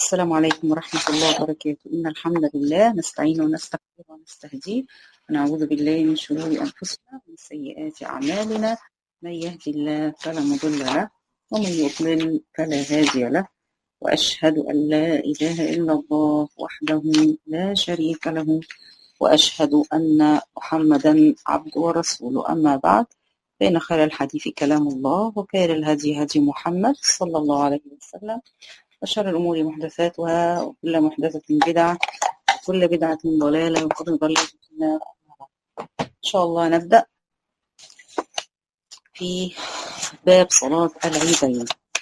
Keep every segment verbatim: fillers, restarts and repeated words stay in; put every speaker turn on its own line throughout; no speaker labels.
السلام عليكم ورحمة الله وبركاته. إن الحمد لله نستعين ونستغفر ونستهديه ونعوذ بالله من شرور أنفسنا ومن سيئات أعمالنا. من يهدي الله فلا مضل له ومن يضلل فلا هادي له، وأشهد أن لا إله إلا الله وحده لا شريك له، وأشهد أن محمدا عبده ورسوله. أما بعد، فإن خير الحديث كلام الله، وخير الهدي هدي محمد صلى الله عليه وسلم، وشر الأمور محدثاتها، وكل محدثة بدعة، وكل بدعة ضلالة، وكل ضلالة في النار. إن شاء الله نبدأ في باب صلاة العيدين.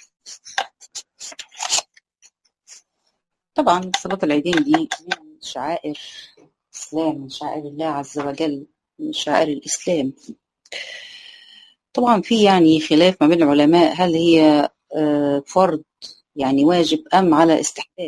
طبعا صلاة العيدين دي من شعائر الإسلام، من شعائر الله عز وجل، من شعائر الإسلام. طبعا في يعني خلاف ما بين العلماء، هل هي فرض يعني واجب أم على استحباب؟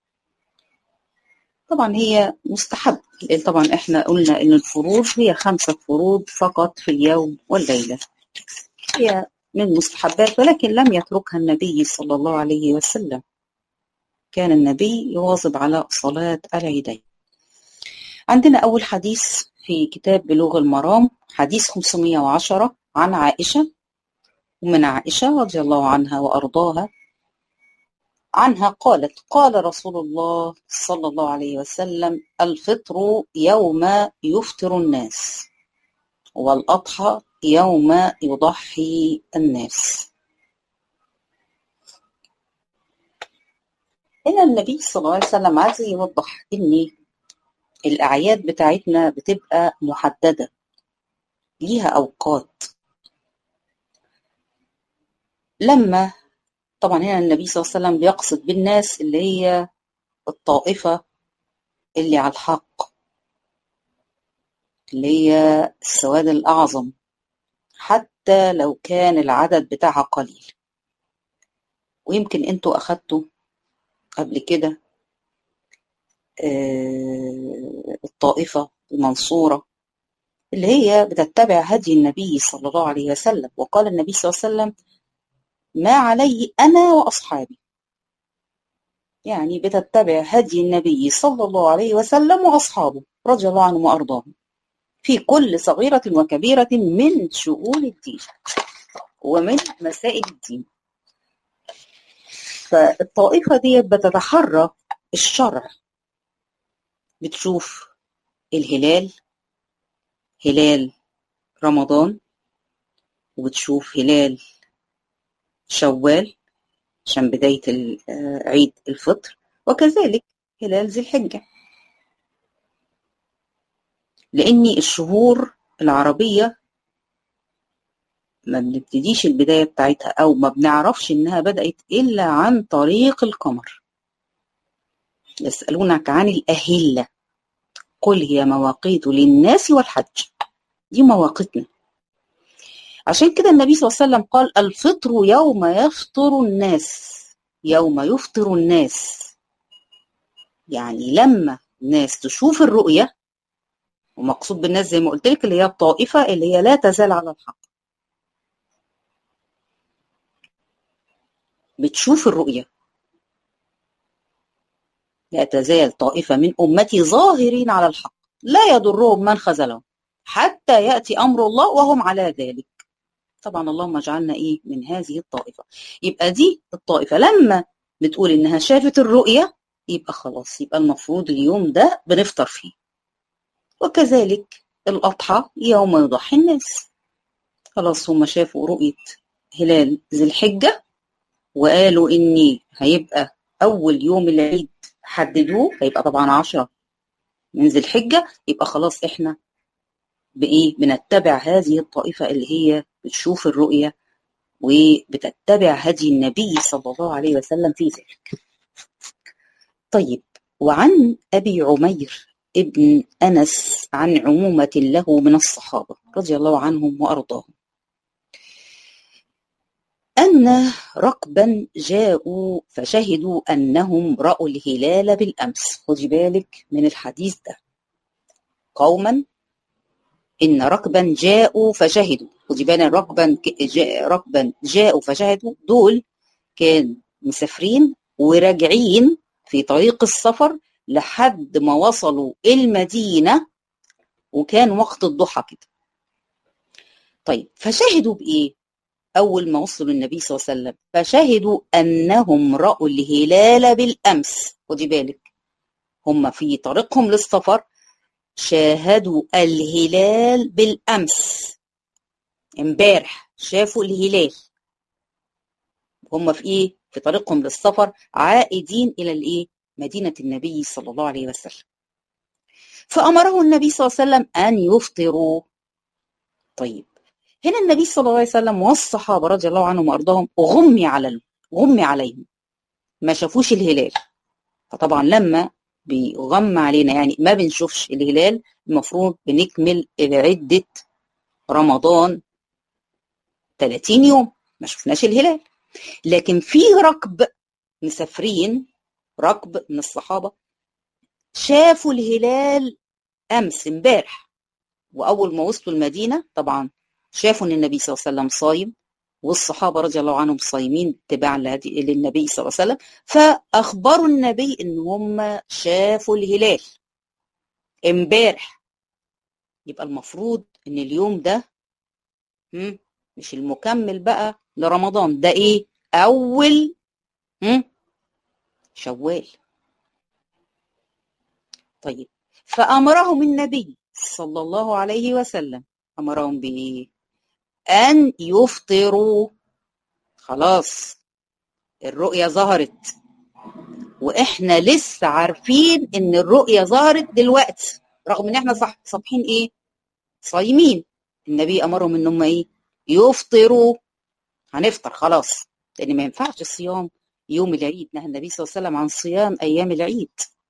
طبعا هي مستحب، لأن طبعا احنا قلنا ان الفروض هي خمسة فروض فقط في اليوم والليلة، هي من مستحبات، ولكن لم يتركها النبي صلى الله عليه وسلم. كان النبي يواظب على صلاة العيدين. عندنا أول حديث في كتاب بلوغ المرام، حديث خمسمائة وعشرة عن عائشة، ومن عائشة رضي الله عنها وأرضاها عنها قالت: قال رسول الله صلى الله عليه وسلم: الفطر يوم يفطر الناس، والأضحى يوم يضحي الناس. هنا النبي صلى الله عليه وسلم عايز يوضح إن الأعياد بتاعتنا بتبقى محددة، ليها أوقات. لما طبعا هنا النبي صلى الله عليه وسلم بيقصد بالناس اللي هي الطائفة اللي على الحق، اللي هي السواد الأعظم، حتى لو كان العدد بتاعها قليل. ويمكن انتوا أخدتوا قبل كده آه الطائفة المنصورة اللي هي بتتبع هدي النبي صلى الله عليه وسلم. وقال النبي صلى الله عليه وسلم: ما عليه أنا وأصحابي، يعني بتتبع هدي النبي صلى الله عليه وسلم وأصحابه رضي الله عنهم وأرضاهم في كل صغيرة وكبيرة من شؤون الدين ومن مسائل الدين. فالطائفة دي بتتحرى الشرع، بتشوف الهلال، هلال رمضان، وبتشوف هلال شوال عشان بداية عيد الفطر، وكذلك هلال ذي الحجة، لأن الشهور العربية ما بنبتديش البداية بتاعتها أو ما بنعرفش إنها بدأت إلا عن طريق القمر. يسألونك عن الأهلة قل هي مواقيت للناس والحج، دي مواقيتنا. عشان كده النبي صلى الله عليه وسلم قال: الفطر يوم يفطر الناس، يوم يفطر الناس، يعني لما الناس تشوف الرؤية. ومقصود بالناس زي ما قلت لك اللي هي الطائفة اللي هي لا تزال على الحق، بتشوف الرؤية. لا تزال طائفة من أمتي ظاهرين على الحق لا يضرهم من خذلهم حتى يأتي أمر الله وهم على ذلك. طبعا اللهم اجعلنا إيه من هذه الطائفة. يبقى دي الطائفة لما بتقول إنها شافت الرؤية، يبقى خلاص، يبقى المفروض اليوم ده بنفطر فيه. وكذلك الأضحى يوم يضحي الناس، خلاص هم شافوا رؤية هلال ذي الحجة وقالوا إني هيبقى أول يوم العيد، حددوه هيبقى طبعا عشرة من ذي الحجة، يبقى خلاص إحنا بإيه بنتبع هذه الطائفة اللي هي بتشوف الرؤية وبتتبع هدي النبي صلى الله عليه وسلم في ذلك. طيب، وعن أبي عمير ابن أنس عن عمومة له من الصحابة رضي الله عنهم وأرضاهم أن ركبا جاءوا فشهدوا أنهم رأوا الهلال بالأمس. خدي بالك من الحديث ده، قوما إن ركبا جاءوا فشهدوا، خدي بالك ركبا جاء ركبا جاءوا فشهدوا، دول كان مسافرين وراجعين في طريق السفر لحد ما وصلوا المدينة، وكان وقت الضحى كده. طيب فشهدوا بإيه؟ أول ما وصلوا النبي صلى الله عليه وسلم فشهدوا أنهم رأوا الهلال بالأمس. خدي بالك، هم في طريقهم للسفر شاهدوا الهلال بالأمس، امبارح شافوا الهلال. هم في إيه؟ في طريقهم للسفر عائدين إلى الإيه؟ مدينة النبي صلى الله عليه وسلم. فأمره النبي صلى الله عليه وسلم أن يفطروا. طيب هنا النبي صلى الله عليه وسلم والصحابة رضي الله عنهم وأرضاهم غمي على غمي عليهم، ما شافوش الهلال. فطبعا لما بيغمى علينا يعني ما بنشوفش الهلال، المفروض بنكمل عدة رمضان ثلاثين يوم ما شفناش الهلال. لكن في ركب مسافرين، ركب من الصحابة شافوا الهلال أمس امبارح، وأول ما وصلوا المدينة طبعا شافوا ان النبي صلى الله عليه وسلم صايم، والصحابه رضي الله عنهم صايمين اتباعا للنبي صلى الله عليه وسلم، فاخبروا النبي ان هم شافوا الهلال امبارح. يبقى المفروض ان اليوم ده مش المكمل بقى لرمضان، ده ايه؟ اول شوال. طيب فامرهم النبي صلى الله عليه وسلم، امرهم بايه؟ أن يفطروا. خلاص الرؤية ظهرت، وإحنا لسه عارفين إن الرؤية ظهرت دلوقتي، رغم إن إحنا صح صابحين إيه؟ صايمين. النبي أمرهم إن هم إيه؟ يفطروا. هنفطر خلاص، لأن ما ينفعش الصيام يوم العيد، نهى النبي صلى الله عليه وسلم عن صيام أيام العيد.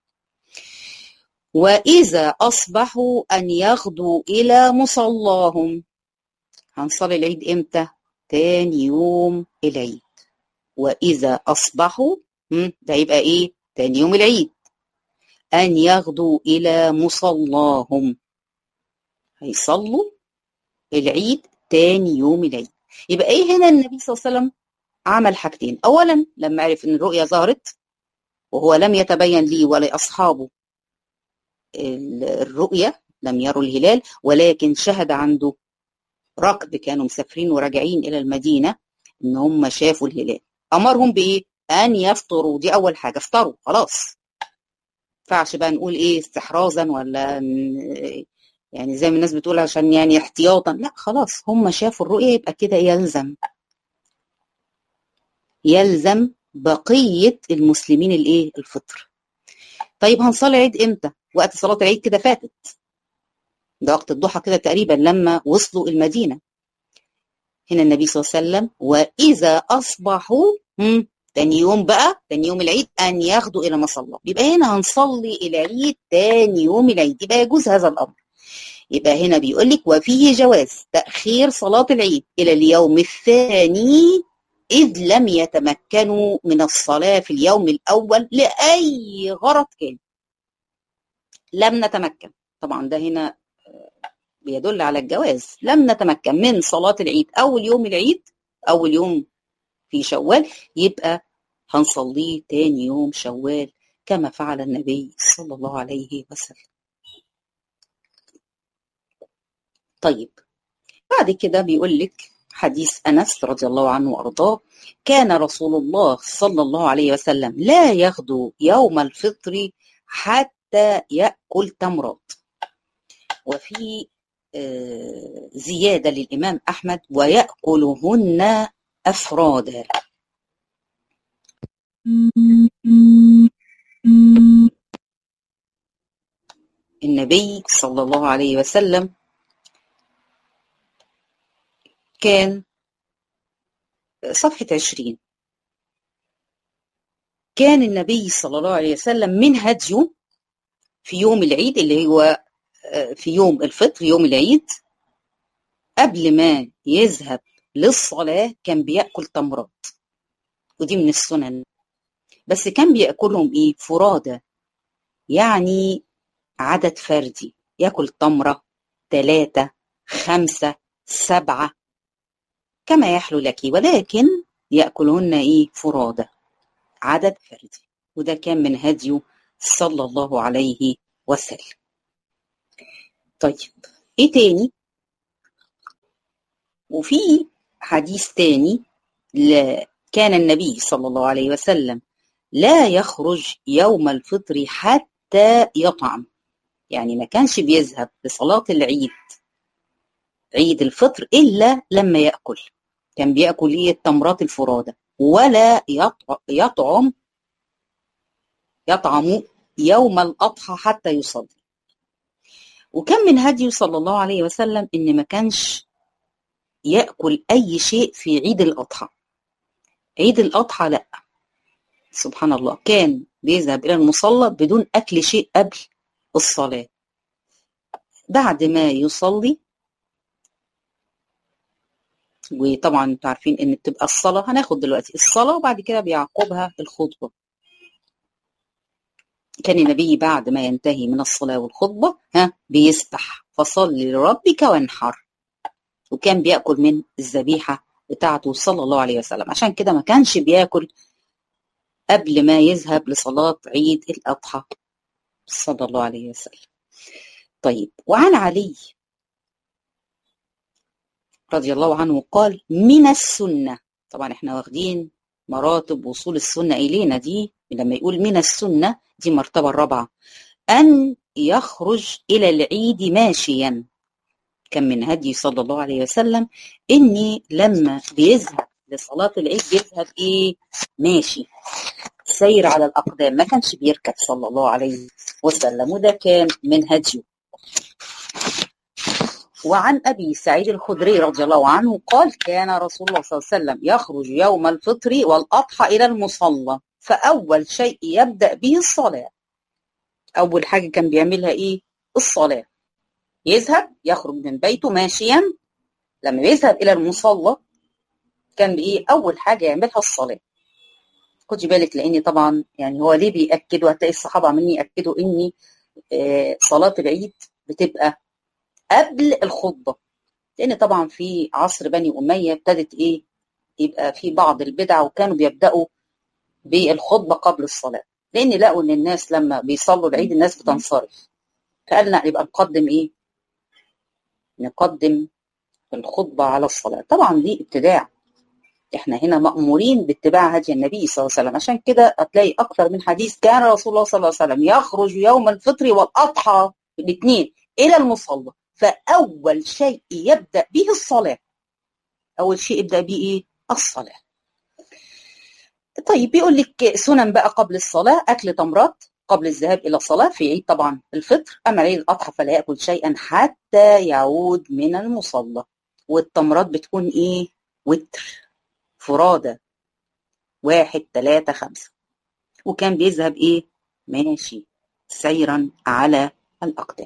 وإذا أصبحوا أن يغدوا إلى مصلاهم. هنصلي العيد إمتى؟ تاني يوم العيد. وإذا أصبحوا، ده يبقى إيه؟ تاني يوم العيد. أن يغدوا إلى مصلاهم، هيصلوا العيد تاني يوم العيد. يبقى إيه هنا النبي صلى الله عليه وسلم عمل حاجتين. أولا لما عرف إن الرؤيا ظهرت، وهو لم يتبين لي ولا أصحابه الرؤيا، لم يروا الهلال، ولكن شهد عنده ركب كانوا مسافرين وراجعين إلى المدينة إن هم شافوا الهلال. أمرهم بإيه؟ أن يفطروا. دي أول حاجة، افطروا خلاص. ينفعش بقى نقول إيه استحرازا ولا يعني زي ما الناس بتقول عشان يعني احتياطا، لا خلاص هم شافوا الرؤية، يبقى كده يلزم يلزم بقية المسلمين الإيه؟ الفطر. طيب هنصلي العيد إمتى؟ وقت صلاة العيد كده فاتت، ده وقت الضحى كده تقريبا لما وصلوا المدينة. هنا النبي صلى الله عليه وسلم وإذا أصبحوا، هم تاني يوم بقى، تاني يوم العيد، أن ياخدوا إلى مصلى. يبقى هنا هنصلي العيد تاني يوم العيد، يبقى يجوز هذا الأمر. يبقى هنا بيقول لك وفيه جواز تأخير صلاة العيد إلى اليوم الثاني إذ لم يتمكنوا من الصلاة في اليوم الأول لأي غرض كان. لم نتمكن، طبعا ده هنا بيدل على الجواز. لم نتمكن من صلاة العيد أول يوم العيد، أول يوم في شوال، يبقى هنصليه تاني يوم شوال كما فعل النبي صلى الله عليه وسلم. طيب بعد كده بيقول لك حديث أنس رضي الله عنه وأرضاه: كان رسول الله صلى الله عليه وسلم لا يغدو يوم الفطر حتى يأكل تمرات. وفي زيادة للإمام أحمد: ويأكلهن أفرادا. النبي صلى الله عليه وسلم كان صفحة عشرين، كان النبي صلى الله عليه وسلم من هديه في يوم العيد اللي هو في يوم الفطر يوم العيد، قبل ما يذهب للصلاة كان بيأكل تمرات، ودي من السنن. بس كان بيأكلهم إيه؟ فرادى، يعني عدد فردي، يأكل تمرة ثلاثة خمسة سبعة كما يحلو لك، ولكن يأكلهن إيه؟ فرادى، عدد فردي. وده كان من هديه صلى الله عليه وسلم. طيب ايه تاني؟ وفي حديث تاني، كان النبي صلى الله عليه وسلم لا يخرج يوم الفطر حتى يطعم، يعني ما كانش بيذهب لصلاة العيد عيد الفطر إلا لما يأكل. كان بيأكل إيه؟ التمرات الفرادة، ولا يطعم يطعم يوم الأضحى حتى يصلي. وكان من هديه صلى الله عليه وسلم إن ما كانش يأكل أي شيء في عيد الأضحى. عيد الأضحى لأ، سبحان الله، كان بيذهب إلى المصلى بدون أكل شيء قبل الصلاة. بعد ما يصلي، وطبعا انتوا عارفين ان بتبقى الصلاة، هناخد دلوقتي الصلاة وبعد كده بيعقبها الخطبة. كان النبي بعد ما ينتهي من الصلاة والخطبة ها بيسبح فصلي لربك وانحر، وكان بيأكل من الذبيحة بتاعته صلى الله عليه وسلم. عشان كده ما كانش بياكل قبل ما يذهب لصلاة عيد الأضحى صلى الله عليه وسلم. طيب، وعن علي رضي الله عنه قال من السنة، طبعا احنا واخدين مراتب وصول السنة إلينا دي، لما يقول من السنة دي مرتبة الرابعة، أن يخرج إلى العيد ماشيا. كان من هدي صلى الله عليه وسلم إني لما بيذهب لصلاة العيد بيذهب إيه؟ ماشي، سير على الأقدام، ما كانش بيركب صلى الله عليه وسلم، وده كان من هديه. وعن أبي سعيد الخدري رضي الله عنه قال كان رسول الله صلى الله عليه وسلم يخرج يوم الفطر والأضحى إلى المصلى، فأول شيء يبدأ به الصلاة. أول حاجة كان بيعملها إيه؟ الصلاة. يذهب يخرج من بيته ماشيا، لما يذهب إلى المصلى كان بإيه؟ أول حاجة يعملها الصلاة. خدي بالك، لأني طبعا يعني هو ليه بيأكدوا، هتلاقي الصحابة عمالين يأكدوا إن آه صلاة العيد بتبقى قبل الخطبة، لأن طبعا في عصر بني أمية ابتدت إيه؟ يبقى في بعض البدع، وكانوا بيبدأوا بالخطبة قبل الصلاة، لأن لقوا إن الناس لما بيصلوا العيد الناس بتنصرف، فقالنا يبقى نقدم إيه؟ نقدم الخطبة على الصلاة. طبعا دي ابتداع، احنا هنا مأمورين باتباع هدي النبي صلى الله عليه وسلم. عشان كده هتلاقي أكثر من حديث كان رسول الله صلى الله عليه وسلم يخرج يوم الفطر والأضحى الاثنين إلى المصلى، فأول شيء يبدأ به الصلاة. أول شيء يبدأ به إيه؟ الصلاة. طيب بيقول لك سنن بقى قبل الصلاة: أكل تمرات قبل الذهاب إلى الصلاة في عيد طبعا الفطر، أما عيد الأضحى فلا يأكل شيئا حتى يعود من المصلى. والتمرات بتكون إيه؟ وتر فرادة، واحد ثلاثة خمسة، وكان بيذهب إيه؟ ماشي سيرا على الأقدام.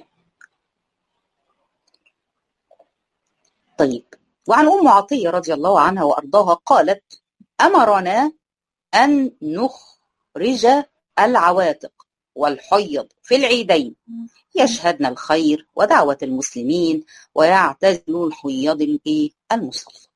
طيب، وعن أم عطية رضي الله عنها وأرضاها قالت أمرنا أن نخرج العواتق والحيض في العيدين يشهدن الخير ودعوة المسلمين ويعتزلوا الحيض المصلى.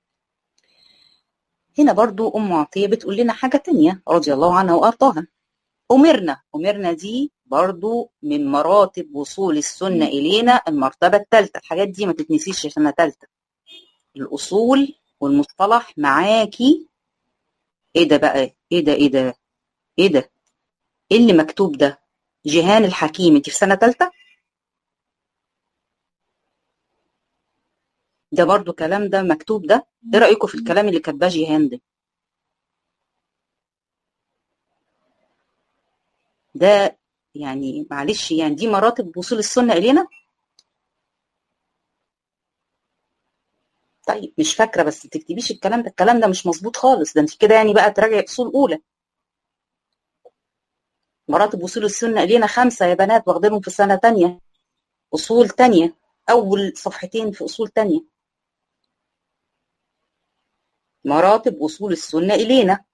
هنا برضو أم عطية بتقول لنا حاجة تانية رضي الله عنها وأرضاها. أمرنا أمرنا دي برضو من مراتب وصول السنة إلينا، المرتبة الثالثة. الحاجات دي ما تتنسيش سنة ثالثة، الأصول والمصطلح معاكي. إيه ده بقى؟ إيه ده إيه ده إيه ده إيه اللي مكتوب ده؟ جيهان الحكيم، أنت في سنة ثالثة؟ ده برضو كلام ده مكتوب ده؟ إيه رأيكم في الكلام اللي كاتباه جيهان ده؟ ده يعني معلش، يعني دي مراتب وصول السنة إلينا؟ طيب مش فاكرة، بس ما تكتبيش الكلام ده، الكلام ده مش مظبوط خالص. ده انت كده يعني بقى تراجعي أصول أولى. مراتب وصول السنة إلينا خمسة يا بنات، واخدينهم في سنة تانية، أصول تانية، أول صفحتين في أصول تانية. مراتب وصول السنة إلينا،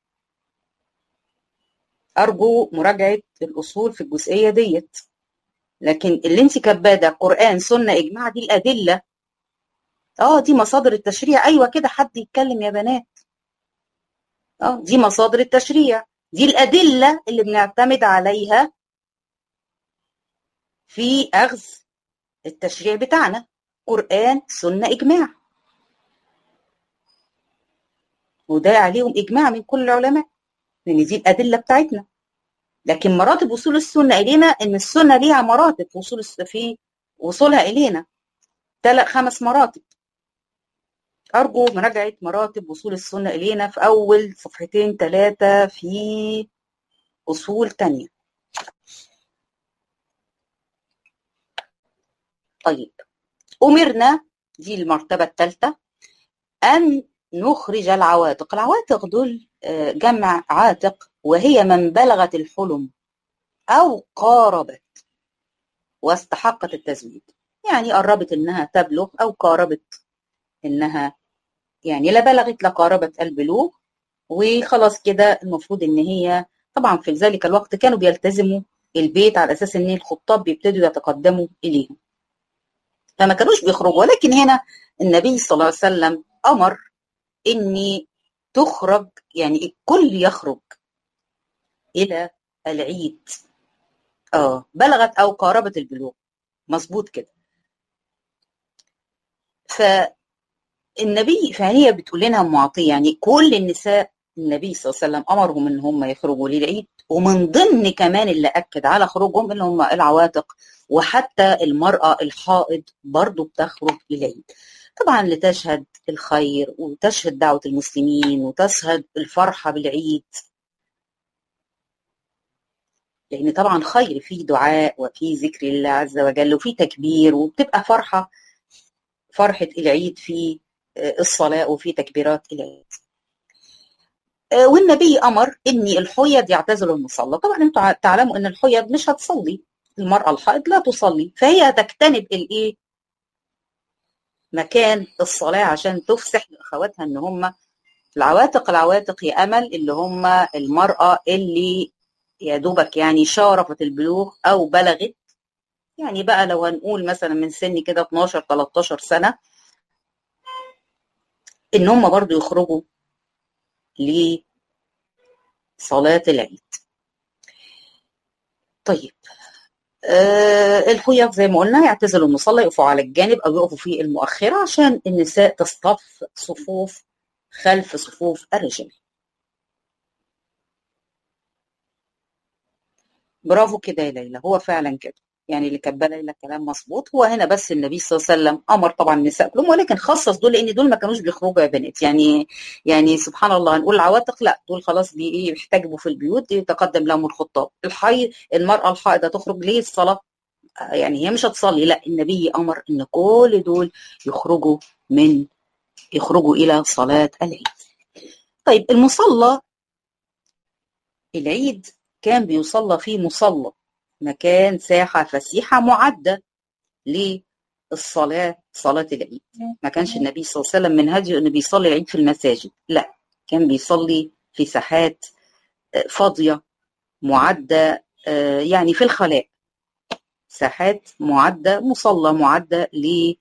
أرجو مراجعة الأصول في الجزئية ديت. لكن اللي انت كاتباه ده قرآن سنة إجماع، دي الأدلة، اه دي مصادر التشريع. أيوة كده، حد يتكلم يا بنات. اه دي مصادر التشريع، دي الأدلة اللي بنعتمد عليها في أخذ التشريع بتاعنا، قرآن سنة إجماع، وده عليهم إجماع من كل العلماء لأن دي الأدلة بتاعتنا. لكن مراتب وصول السنة إلينا إن السنة ليها مراتب في وصول في وصولها إلينا، ثلاث خمس مراتب. أرجو مراجعة مراتب وصول السنة إلينا في أول صفحتين ثلاثة في أصول تانية. طيب، أمرنا، دي المرتبة الثالثة، أن نخرج العواتق. العواتق دول جمع عاتق، وهي من بلغت الحلم أو قاربت واستحقت التزويج، يعني قربت إنها تبلغ أو قاربت إنها يعني لا بلغت لا قاربت البلوغ، وخلاص كده المفروض إن هي طبعا في ذلك الوقت كانوا بيلتزموا البيت على أساس إن الخطاب بيبتدوا يتقدموا إليهم، فما كانوش بيخرجوا. ولكن هنا النبي صلى الله عليه وسلم أمر إني تخرج، يعني الكل يخرج إلى العيد. آه بلغت أو قاربت البلوغ، مظبوط كده. فالنبي فهي بتقول لنا معطية، يعني كل النساء النبي صلى الله عليه وسلم أمرهم إن هم يخرجوا للعيد، ومن ضمن كمان اللي أكد على خروجهم اللي هم العواتق، وحتى المرأة الحائض برضو بتخرج للعيد، طبعا لتشهد الخير وتشهد دعوة المسلمين وتشهد الفرحة بالعيد، لأن يعني طبعا خير في دعاء وفي ذكر الله عز وجل وفي تكبير، وبتبقى فرحة فرحة العيد في الصلاة وفي تكبيرات العيد. والنبي أمر إن الحيض يعتزلوا المصلى. طبعا انتم تعلموا إن الحيض مش هتصلي، المرأة الحائض لا تصلي، فهي تجتنب الإيه مكان الصلاة عشان تفسح لأخواتها إن هم العواتق. العواتق يا أمل اللي هم المرأة اللي يا دوبك يعني شارفت البلوغ أو بلغت، يعني بقى لو هنقول مثلا من سن كده اتناشر تلتاشر سنة، إن هم برضو يخرجوا لصلاة العيد. طيب، أه الحيض زي ما قلنا يعتزلوا المصلى، يقفوا على الجانب أو يقفوا في المؤخرة عشان النساء تصطف صفوف خلف صفوف الرجال. برافو كده يا ليلى، هو فعلا كده، يعني اللي كاتبه ليلى كلام مظبوط. هو هنا بس النبي صلى الله عليه وسلم امر طبعا النساء كلهم، ولكن خصص دول لان دول ما كانوش بيخرجوا يا بنات، يعني يعني سبحان الله هنقول العواتق لا، دول خلاص بي بيحتجبوا في البيوت، يتقدم لهم الخطاب. الحي المراه الحائضه تخرج ليه الصلاه، يعني هي مش هتصلي، لا النبي امر ان كل دول يخرجوا من يخرجوا الى صلاه العيد. طيب، المصلى العيد كان بيصلى فيه مصلى، مكان ساحة فسيحة معدة للصلاة، صلاة العيد. ما كانش النبي صلى الله عليه وسلم من هديه انه بيصلي العيد في المساجد، لا كان بيصلي في ساحات فاضية معدة، يعني في الخلاء، ساحات معدة، مصلى معدة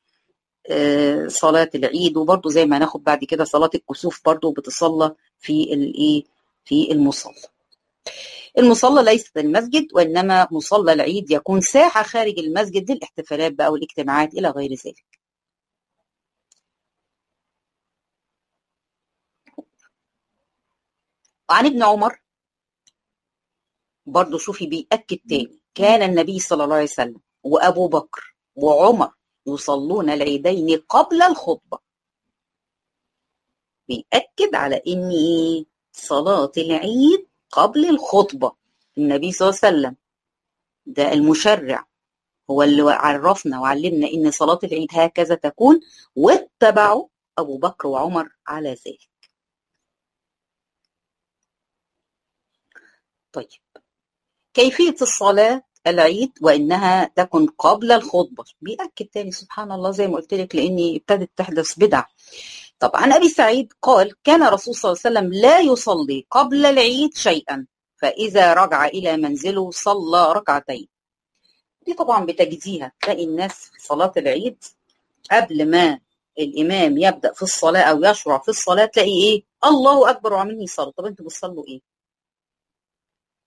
لصلاة العيد. وبرضه زي ما هناخد بعد كده صلاة الكسوف برضه بتصلى في الايه في المصلى. المصلى ليست المسجد، وإنما مصلى العيد يكون ساحة خارج المسجد للاحتفالات بقى والاجتماعات إلى غير ذلك. وعن ابن عمر برضو شوفي بيأكد تاني، كان النبي صلى الله عليه وسلم وأبو بكر وعمر يصلون العيدين قبل الخطبة. بيأكد على إن صلاة العيد قبل الخطبة. النبي صلى الله عليه وسلم ده المشرع، هو اللي عرفنا وعلمنا إن صلاة العيد هكذا تكون، واتبعوا أبو بكر وعمر على ذلك. طيب، كيفية الصلاة العيد وإنها تكن قبل الخطبة، بيأكد تاني سبحان الله زي ما قلت لك، لأني ابتدت تحدث بدع. طب عن أبي سعيد قال كان رسول صلى الله عليه وسلم لا يصلي قبل العيد شيئا، فإذا رجع إلى منزله صلى ركعتين. دي طبعا بتجزيها، تلاقي الناس في صلاة العيد قبل ما الإمام يبدأ في الصلاة أو يشرع في الصلاة تلاقي إيه الله أكبر وعاملين يصلوا. طب أنتوا بتصلوا إيه؟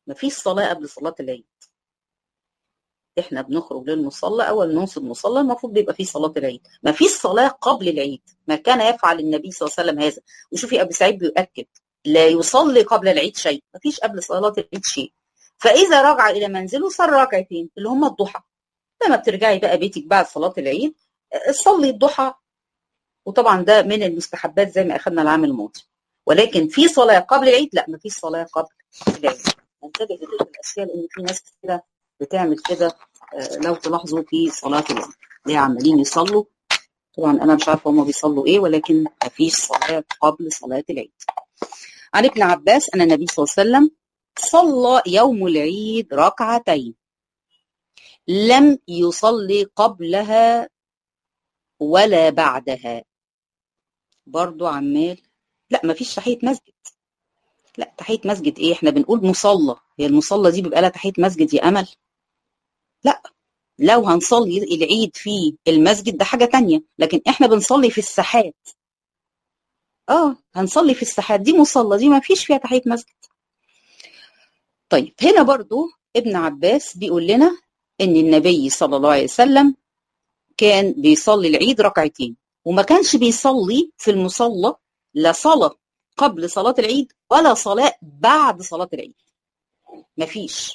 مفيش صلاة قبل صلاة العيد. احنا بنخرج للمصلى، اول نوصل المصلى المفروض بيبقى فيه صلاة العيد. مفيش صلاة قبل العيد، ما كان يفعل النبي صلى الله عليه وسلم هذا. وشوفي ابي سعيد بيؤكد لا يصلي قبل العيد شيء، مفيش قبل صلاة العيد شيء. فاذا رجع الى منزله صلى ركعتين اللي هم الضحى. لما بترجعي بقى بيتك بعد صلاة العيد صلي الضحى، وطبعا ده من المستحبات زي ما اخذنا العام الماضي. ولكن في صلاة قبل العيد؟ لا، مفيش صلاة قبل العيد. انتبه لتلك الاشياء لان في ناس كده بتعمل كده. لو تلاحظوا في صلاة العيد اللي عمالين يصلوا، طبعا انا مش عارفه هم بيصلوا ايه، ولكن مفيش صلاة قبل صلاة العيد. عن ابن عباس ان النبي صلى الله عليه وسلم صلى يوم العيد ركعتين لم يصلي قبلها ولا بعدها. برضو عمال لا مفيش تحية مسجد. لا تحية مسجد ايه؟ احنا بنقول مصلى، هي المصلى دي بيبقى لها تحية مسجد يا امل؟ لا، لو هنصلي العيد في المسجد ده حاجة تانية، لكن احنا بنصلي في الساحات. اه هنصلي في الساحات، دي مصلى، دي ما فيش فيها تحية مسجد. طيب هنا برضو ابن عباس بيقول لنا ان النبي صلى الله عليه وسلم كان بيصلي العيد ركعتين، وما كانش بيصلي في المصلى لا صلاة قبل صلاة العيد ولا صلاة بعد صلاة العيد، مفيش.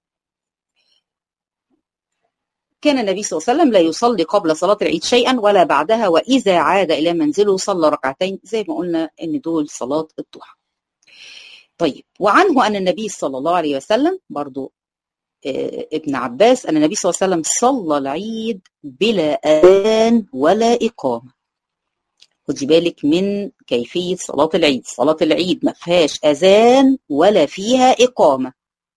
كان النبي صلى الله عليه وسلم لا يصلي قبل صلاة العيد شيئا ولا بعدها، وإذا عاد إلى منزله صلى ركعتين، زي ما قلنا إن دول صلاة الضحى. طيب وعنه أن النبي صلى الله عليه وسلم برضو آه ابن عباس أن النبي صلى الله عليه وسلم صلى العيد بلا أذان ولا إقامة. خدي بالك من كيفية صلاة العيد. صلاة العيد ما فيهاش أذان ولا فيها إقامة.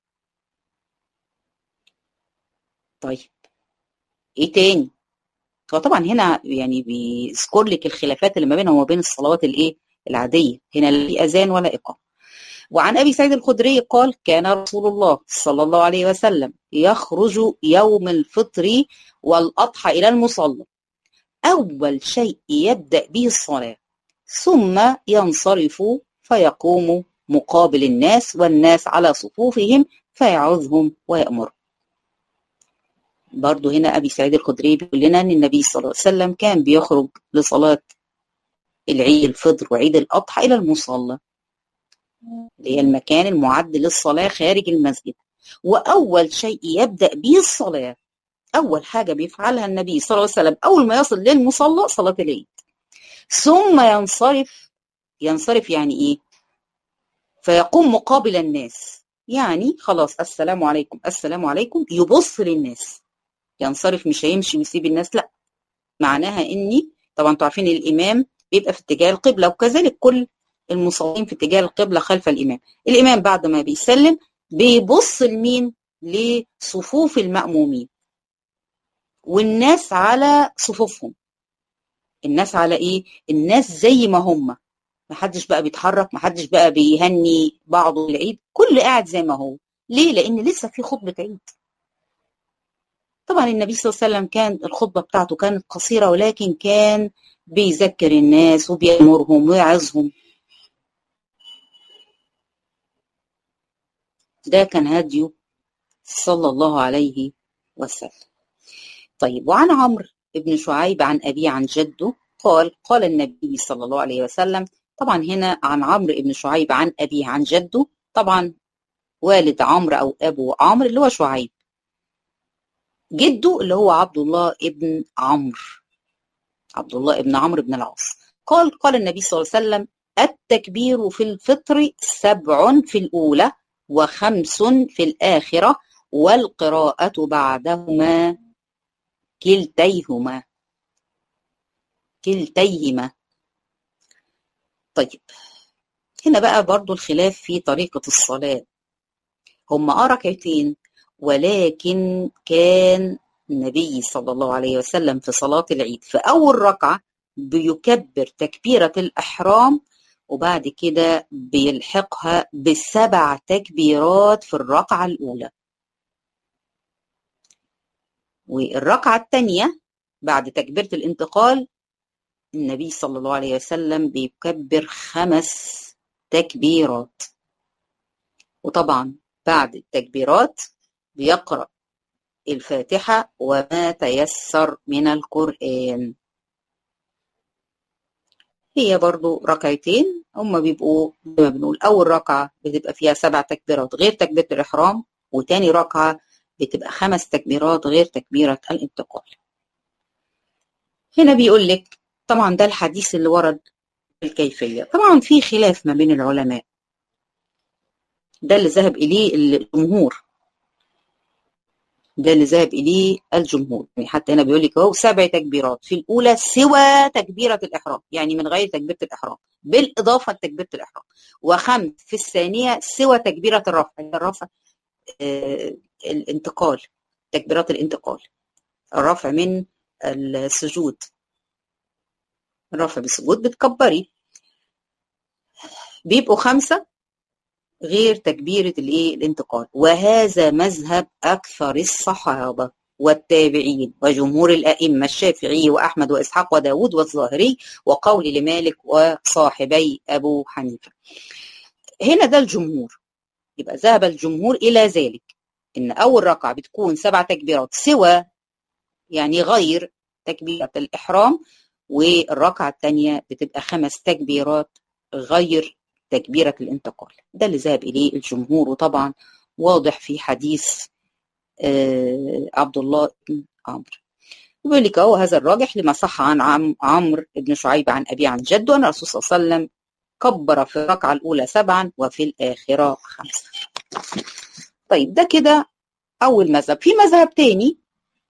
طيب إيه تاني؟ هو طبعا هنا يعني بيذكر لك الخلافات اللي ما بينها وما بين الصلوات الايه العاديه، هنا لا في اذان ولا اقامه. وعن ابي سعيد الخدري قال كان رسول الله صلى الله عليه وسلم يخرج يوم الفطر والاضحى الى المصلى، اول شيء يبدا به الصلاه، ثم ينصرف فيقوم مقابل الناس والناس على صفوفهم فيعظهم ويأمرهم. برضو هنا أبي سعيد الخدري بيقول لنا أن النبي صلى الله عليه وسلم كان بيخرج لصلاة العيد الفطر وعيد الأضحى إلى المصلى، اللي هي المكان المعد للصلاة خارج المسجد. وأول شيء يبدأ به الصلاة، أول حاجة بيفعلها النبي صلى الله عليه وسلم أول ما يصل للمصلى صلاة العيد، ثم ينصرف. ينصرف يعني إيه؟ فيقوم مقابل الناس، يعني خلاص السلام عليكم السلام عليكم، يبص للناس. ينصرف مش هيمشي ويسيب الناس، لا، معناها اني طبعا انتوا عارفين الامام بيبقى في اتجاه القبله، وكذلك كل المصلين في اتجاه القبله خلف الامام. الامام بعد ما بيسلم بيبص لمين؟ لصفوف المأمومين، والناس على صفوفهم. الناس على ايه؟ الناس زي ما هم، محدش بقى بيتحرك، محدش بقى بيهني بعضه العيد، كل قاعد زي ما هو. ليه؟ لان لسه في خطبه عيد. طبعا النبي صلى الله عليه وسلم كان الخطبة بتاعته كانت قصيرة، ولكن كان بيذكر الناس وبيأمرهم ويعظهم. ده كان هديه صلى الله عليه وسلم. طيب وعن عمرو بن شعيب عن أبيه عن جده قال قال النبي صلى الله عليه وسلم. طبعا هنا عن عمرو بن شعيب عن أبيه عن جده، طبعا والد عمرو أو أبو عمرو اللي هو شعيب، جده اللي هو عبد الله ابن عمرو، عبد الله ابن عمرو بن العاص. قال قال النبي صلى الله عليه وسلم التكبير في الفطر سبع في الأولى وخمس في الآخرة والقراءة بعدهما كلتيهما كلتيهما. طيب هنا بقى برضو الخلاف في طريقة الصلاة. هم اه ركعتين، ولكن كان النبي صلى الله عليه وسلم في صلاة العيد في أول ركعة بيكبر تكبيرة الإحرام، وبعد كده بيلحقها بسبع تكبيرات في الركعة الأولى. والركعة الثانية بعد تكبيرة الانتقال النبي صلى الله عليه وسلم بيكبر خمس تكبيرات. وطبعا بعد التكبيرات بيقرأ الفاتحة وما تيسر من القرآن. هي برضو ركعتين، هما بيبقوا زي ما بنقول أول ركعة بتبقى فيها سبع تكبيرات غير تكبيرة الإحرام، وتاني ركعة بتبقى خمس تكبيرات غير تكبيرة الانتقال. هنا بيقول لك طبعا ده الحديث اللي ورد الكيفية. طبعا في خلاف ما بين العلماء، ده اللي ذهب إليه الجمهور، ده اللي ذهب إليه الجمهور. يعني حتى هنا بيقول لك اهو سبع تكبيرات في الأولى سوى تكبيرة الإحرام، يعني من غير تكبيرة الإحرام بالإضافة لتكبيرة الإحرام، وخمس في الثانية سوى تكبيرة الرفع، الرفع آه الانتقال، تكبيرات الانتقال، الرفع من السجود، الرفع بالسجود بتكبري، بيبقوا خمسة غير تكبيرة الايه الانتقال. وهذا مذهب أكثر الصحابة والتابعين وجمهور الأئمة الشافعي وأحمد وإسحاق وداود والظاهري وقول لمالك وصاحبي أبو حنيفة. هنا ده الجمهور، يبقى ذهب الجمهور إلى ذلك إن أول ركعة بتكون سبع تكبيرات سوى، يعني غير تكبيرة الإحرام، والركعة الثانية بتبقى خمس تكبيرات غير تكبيرة الانتقال. ده اللي ذهب إليه الجمهور، وطبعا واضح في حديث آه عبد الله بن عمرو. يقول لك اهو هذا الراجح لما صح عن عم عمرو بن شعيب عن أبي عن جده أن الرسول صلى الله عليه وسلم كبر في الركعة الأولى سبعا وفي الآخرة خمسة. طيب ده كده أول مذهب. في مذهب تاني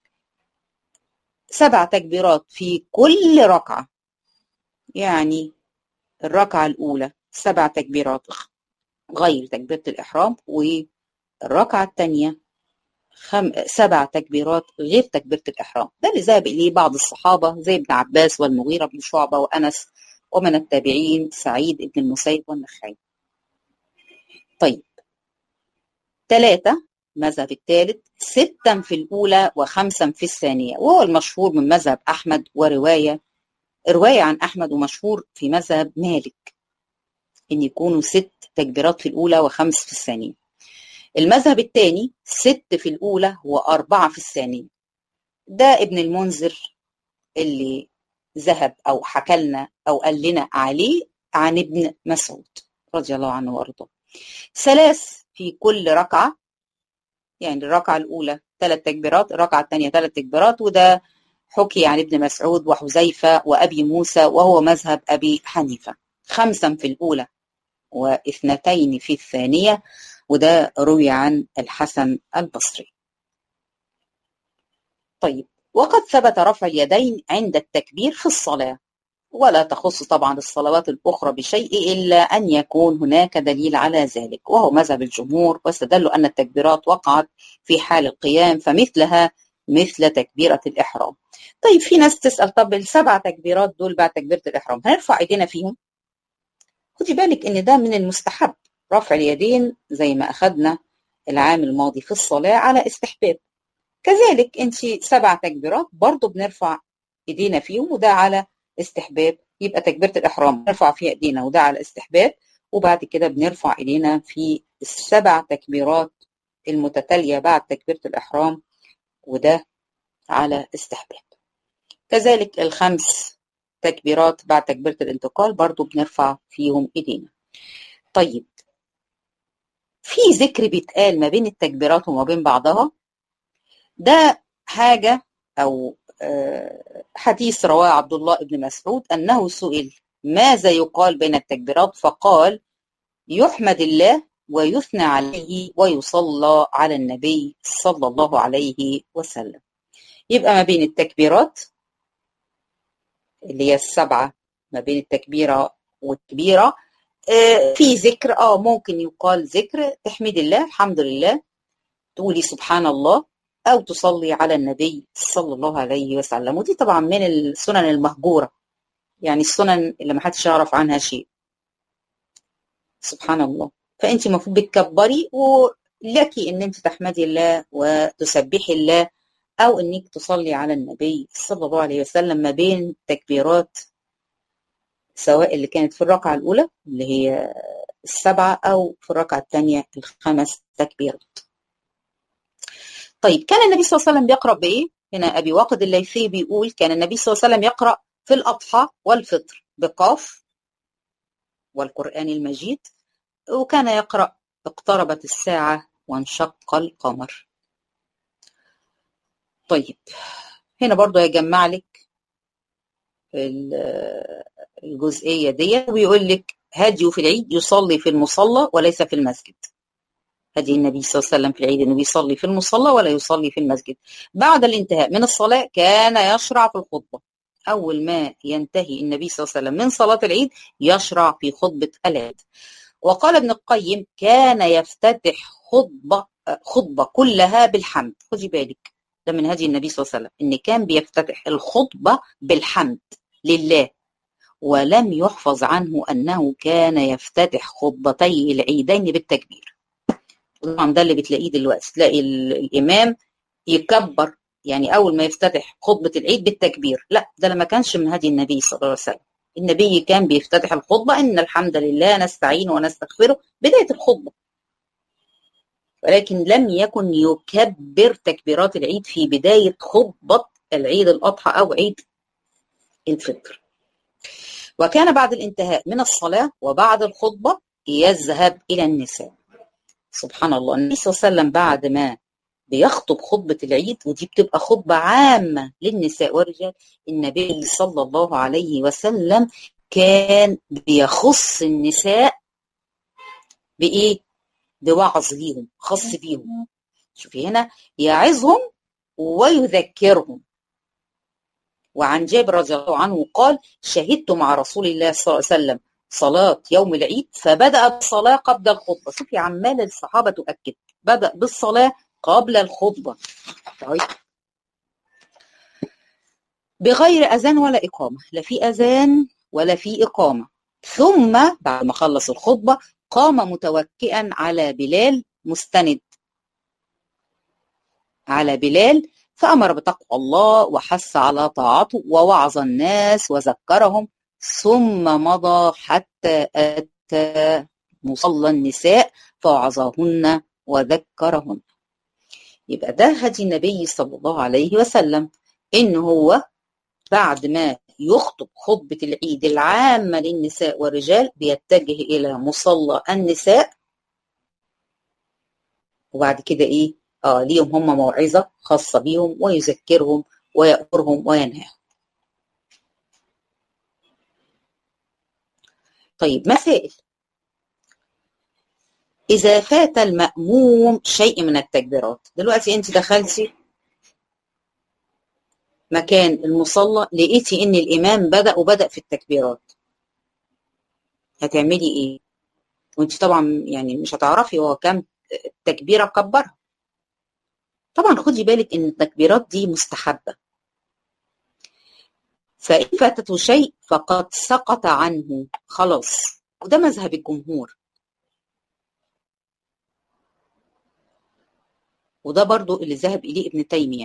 سبع تكبيرات في كل ركعة، يعني الركعة الأولى سبع تكبيرات غير تكبيرة الإحرام، والركعة الثانية خم... سبع تكبيرات غير تكبيرة الإحرام. ده اللي ذهب إليه بعض الصحابة زي ابن عباس والمغيرة بن شعبة وأنس، ومن التابعين سعيد بن المسيب والنخعي. طيب ثلاثة، مذهب الثالث ستا في الأولى وخمسا في الثانية، وهو المشهور من مذهب أحمد، ورواية رواية عن أحمد ومشهور في مذهب مالك إن يكونوا ست تكبيرات في الأولى وخمس في الثانية. المذهب الثاني ست في الأولى وأربعة في الثانية، ده ابن المنذر اللي ذهب أو حكى لنا أو قال لنا عليه عن ابن مسعود رضي الله عنه وأرضاه. ثلاث في كل ركعة، يعني الركعة الأولى ثلاث تكبيرات، الركعة الثانية ثلاث تكبيرات، وده حكي عن ابن مسعود وحذيفة وأبي موسى وهو مذهب أبي حنيفة. خمسا في الأولى واثنتين في الثانية، وده روي عن الحسن البصري. طيب وقد ثبت رفع اليدين عند التكبير في الصلاة، ولا تخص طبعا الصلوات الأخرى بشيء إلا أن يكون هناك دليل على ذلك، وهو مذهب الجمهور، واستدلوا أن التكبيرات وقعت في حال القيام فمثلها مثل تكبيرة الإحرام. طيب في ناس تسأل طب السبع تكبيرات دول بعد تكبيرة الإحرام هنرفع إيدينا فيهم؟ خدي بالك إن ده من المستحب، رفع اليدين زي ما أخذنا العام الماضي في الصلاة على استحباب، كذلك انت سبع تكبيرات برضو بنرفع ايدينا فيهم وده على استحباب. يبقى تكبيرة الإحرام نرفع فيها ايدينا وده على استحباب، وبعد كده بنرفع ايدينا في السبع تكبيرات المتتالية بعد تكبيرة الإحرام وده على استحباب. كذلك الخمس تكبيرات بعد تكبيرة الانتقال برضو بنرفع فيهم ايدينا. طيب في ذكر بيتقال ما بين التكبيرات وما بين بعضها، ده حاجة أو حديث رواه عبد الله بن مسعود أنه سئل ماذا يقال بين التكبيرات فقال يحمد الله ويثنى عليه ويصلى على النبي صلى الله عليه وسلم. يبقى ما بين التكبيرات اللي هي السبعة، ما بين التكبيرة والكبيرة في ذكر اه ممكن يقال ذكر تحميد الله الحمد لله، تقولي سبحان الله، أو تصلي على النبي صلى الله عليه وسلم، ودي طبعا من السنن المهجورة، يعني السنن اللي ما حدش يعرف عنها شيء. سبحان الله، فأنت المفروض بتكبري ولك إن أنت تحمدي الله وتسبحي الله، أو إنك تصلي على النبي صلى الله عليه وسلم ما بين تكبيرات، سواء اللي كانت في الركعة الأولى اللي هي السبعة أو في الركعة الثانية الخمس تكبيرات. طيب كان النبي صلى الله عليه وسلم بيقرأ بإيه؟ هنا أبي واقد الليثي بيقول كان النبي صلى الله عليه وسلم يقرأ في الأضحى والفطر بقاف والقرآن المجيد، وكان يقرأ اقتربت الساعة وانشق القمر. طيب هنا برضو يجمع لك الجزئية دي ويقول لك هديه في العيد يصلي في المصلى وليس في المسجد. هدي النبي صلى الله عليه وسلم في العيد انه بيصلي في المصلى ولا يصلي في المسجد. بعد الانتهاء من الصلاة كان يشرع في الخطبة. أول ما ينتهي النبي صلى الله عليه وسلم من صلاة العيد يشرع في خطبة العيد. وقال ابن القيم كان يفتتح خطبة خطبة كلها بالحمد. خدي بالك ده من هدي النبي صلى الله عليه وسلم ان كان بيفتتح الخطبة بالحمد لله، ولم يحفظ عنه انه كان يفتتح خطبتي العيدين بالتكبير. طبعا ده اللي بتلاقيه دلوقتي، تلاقي الامام يكبر يعني اول ما يفتتح خطبة العيد بالتكبير. لا، ده ما كانش من هدي النبي صلى الله عليه وسلم. النبي كان بيفتتح الخطبة ان الحمد لله نستعين ونستغفره بداية الخطبة، ولكن لم يكن يكبر تكبيرات العيد في بداية خطبة العيد الأضحى أو عيد الفطر. وكان بعد الانتهاء من الصلاة وبعد الخطبة يذهب إلى النساء. سبحان الله، النبي صلى الله عليه وسلم بعد ما بيخطب خطبة العيد، ودي بتبقى خطبة عامة للنساء والرجال، النبي صلى الله عليه وسلم كان بيخص النساء بإيه؟ بوعظ ليهم خاص بيهم. شوفي هنا يعظهم ويذكرهم. وعن جابر رضي الله عنه قال شهدت مع رسول الله صلى الله عليه وسلم صلاة يوم العيد فبدأ بالصلاة قبل الخطبة. شوفي عمال الصحابة تؤكد بدأ بالصلاة قبل الخطبة. طيب بغير أذان ولا إقامة، لا في أذان ولا في إقامة. ثم بعد ما خلص الخطبة قام متوكئا على بلال مستند على بلال فأمر بتقوى الله وحث على طاعته ووعظ الناس وذكرهم، ثم مضى حتى أتى مصلى النساء فوعظهن وذكرهن. يبقى ده هدي النبي صلى الله عليه وسلم، إن هو بعد ما يخطب خطبة العيد العامة للنساء والرجال بيتجه إلى مصلى النساء، وبعد كده إيه؟ آه ليهم هم موعظة خاصة بيهم ويذكرهم ويأمرهم وينهاهم. طيب مسائل. إذا فات المأموم شيء من التكبيرات، دلوقتي أنت دخلتي مكان المصلى لقيتي إن الإمام بدأ وبدأ في التكبيرات، هتعملي إيه؟ وأنت طبعا يعني مش هتعرفي هو كام تكبيرة كبرها. طبعا خدي بالك إن التكبيرات دي مستحبة، فإن فاتته شيء فقد سقط عنه خلاص، وده مذهب الجمهور، وده برضو اللي ذهب إليه ابن تيمية.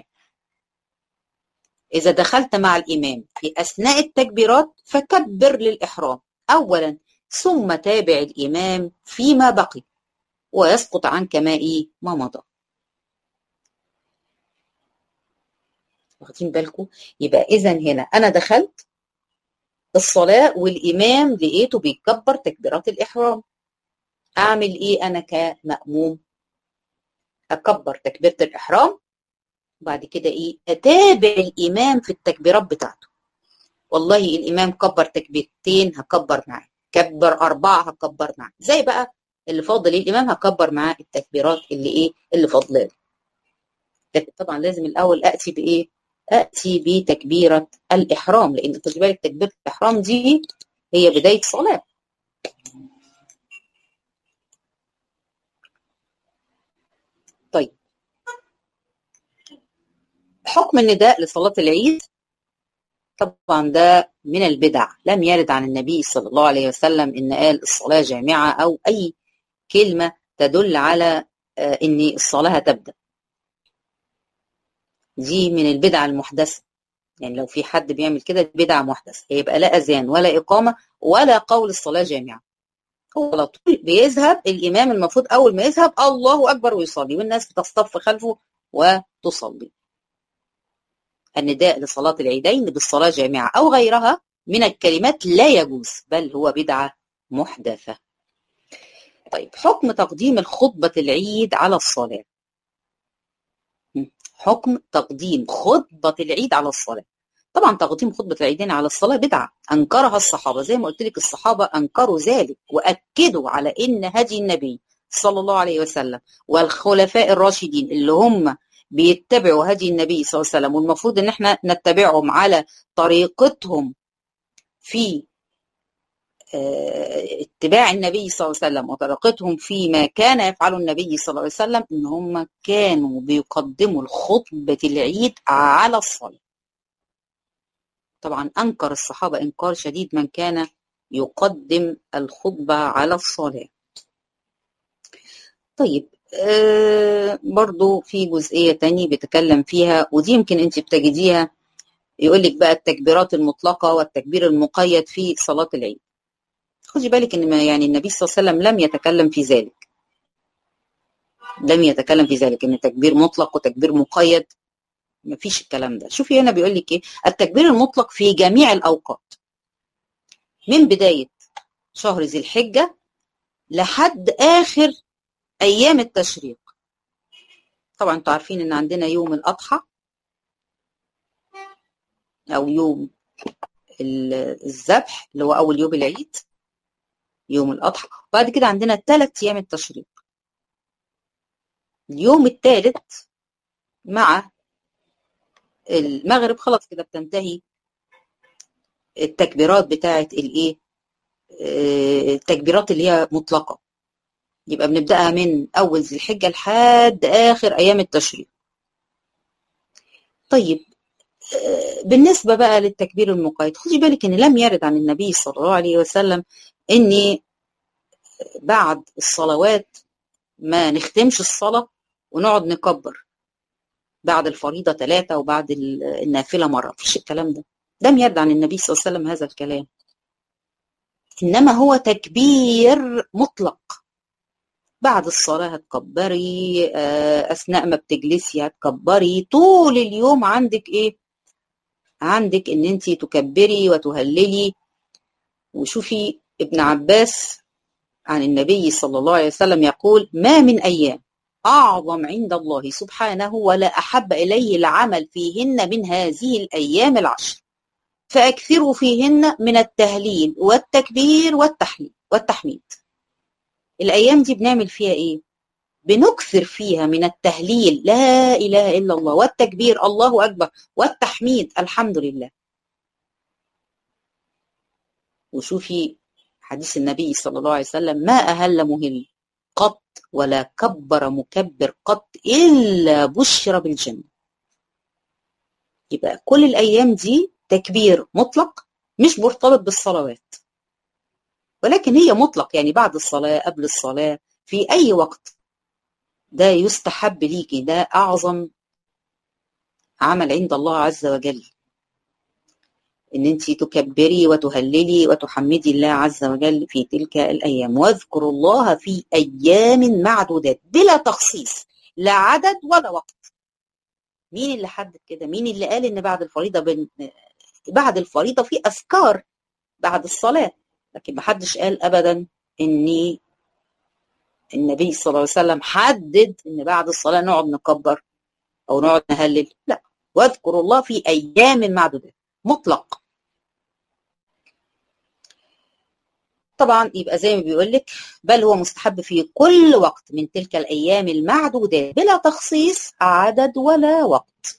إذا دخلت مع الإمام في أثناء التكبيرات فكبر للإحرام أولا، ثم تابع الإمام فيما بقي ويسقط عنك ما إيه ما مضى. واخدين بالكم؟ يبقى إذا هنا أنا دخلت الصلاة والإمام لقيته بيكبر تكبيرات الإحرام، أعمل إيه أنا كمأموم؟ أكبر تكبيرة الإحرام، وبعد كده إيه أتابع الإمام في التكبيرات بتاعته. والله الإمام كبر تكبيرتين هكبر معاه، كبر أربعة هكبر معاه، زي بقى اللي فاضل الإمام هكبر معاه التكبيرات اللي إيه اللي فاضله. لكن طبعا لازم الأول أتي بإيه؟ أتي بتكبيرة الإحرام، لأن خدي بالك تكبيرة الإحرام دي هي بداية صلاة. طيب حكم النداء لصلاة العيد، طبعا ده من البدع، لم يرد عن النبي صلى الله عليه وسلم إن قال الصلاة جامعة أو أي كلمة تدل على إن الصلاة هتبدأ. دي من البدع المحدثة، يعني لو في حد بيعمل كده بدعة محدثة، يبقى لا أذان ولا إقامة ولا قول الصلاة جامعة. هو على طول بيذهب الإمام، المفروض أول ما يذهب الله أكبر ويصلي، والناس بتصطف خلفه وتصلي. النداء لصلاة العيدين بالصلاة جامعة أو غيرها من الكلمات لا يجوز، بل هو بدعة محدثة. طيب، حكم تقديم الخطبة العيد على الصلاة. حكم تقديم خطبة العيد على الصلاة. طبعا تقديم خطبة العيدين على الصلاة بدعة أنكرها الصحابة، زي ما قلت لك الصحابة أنكروا ذلك وأكدوا على إن هدي النبي صلى الله عليه وسلم والخلفاء الراشدين اللي هم بيتبعوا هدي النبي صلى الله عليه وسلم، والمفروض إن احنا نتبعهم على طريقتهم في اتباع النبي صلى الله عليه وسلم وطريقتهم فيما كان يفعله النبي صلى الله عليه وسلم، إن هم كانوا بيقدموا الخطبة العيد على الصلاة. طبعا أنكر الصحابة إنكار شديد من كان يقدم الخطبة على الصلاة. طيب، آه برضو في جزئية تانية بيتكلم فيها، ودي يمكن أنت بتجديها، يقول لك بقى التكبيرات المطلقة والتكبير المقيد في صلاة العيد. خدي بالك إن يعني النبي صلى الله عليه وسلم لم يتكلم في ذلك، لم يتكلم في ذلك إن تكبير مطلق وتكبير مقيد، ما فيش الكلام ده. شوفي هنا بيقول لك ايه، التكبير المطلق في جميع الاوقات من بدايه شهر ذي الحجه لحد اخر ايام التشريق. طبعا انتوا عارفين ان عندنا يوم الاضحى او يوم الذبح اللي هو اول يوم العيد، يوم الاضحى. بعد كده عندنا ثلاث ايام التشريق. اليوم الثالث مع المغرب خلاص كده بتنتهي التكبيرات بتاعه الايه، التكبيرات اللي هي مطلقه، يبقى بنبداها من اول ذي الحجه لحد اخر ايام التشريق. طيب، بالنسبه بقى للتكبير المقيد، خدي بالك ان لم يرد عن النبي صلى الله عليه وسلم ان بعد الصلوات ما نختمش الصلاه ونقعد نكبر بعد الفريضه ثلاثه وبعد النافله مره، مفيش الكلام ده، لم يرد عن النبي صلى الله عليه وسلم هذا الكلام، انما هو تكبير مطلق. بعد الصلاة هتكبري، أثناء ما بتجلسي هتكبري، طول اليوم عندك إيه؟ عندك إن أنت تكبري وتهللي. وشوفي ابن عباس عن النبي صلى الله عليه وسلم يقول: ما من أيام أعظم عند الله سبحانه ولا أحب إليه العمل فيهن من هذه الأيام العشر، فأكثروا فيهن من التهليل والتكبير والتحليل والتحميد. الأيام دي بنعمل فيها إيه؟ بنكثر فيها من التهليل لا إله إلا الله، والتكبير الله أكبر، والتحميد الحمد لله. وشوفي حديث النبي صلى الله عليه وسلم: ما أهل مهل قط ولا كبر مكبر قط إلا بشر بالجنة. يبقى كل الأيام دي تكبير مطلق مش مرتبط بالصلوات، ولكن هي مطلق، يعني بعد الصلاة، قبل الصلاة، في أي وقت، ده يستحب ليكي، ده أعظم عمل عند الله عز وجل، إن أنت تكبري وتهللي وتحمدي الله عز وجل في تلك الأيام. واذكروا الله في أيام معدودات بلا تخصيص، لا عدد ولا وقت. مين اللي حدد كده؟ مين اللي قال إن بعد الفريضة بن... بعد الفريضة في أذكار بعد الصلاة، لكن محدش قال أبدا إن النبي صلى الله عليه وسلم حدد إن بعد الصلاة نقعد نكبر أو نقعد نهلل، لا. واذكروا الله في أيام معدودات مطلق. طبعا يبقى زي ما بيقول لك: بل هو مستحب في كل وقت من تلك الأيام المعدودات بلا تخصيص عدد ولا وقت.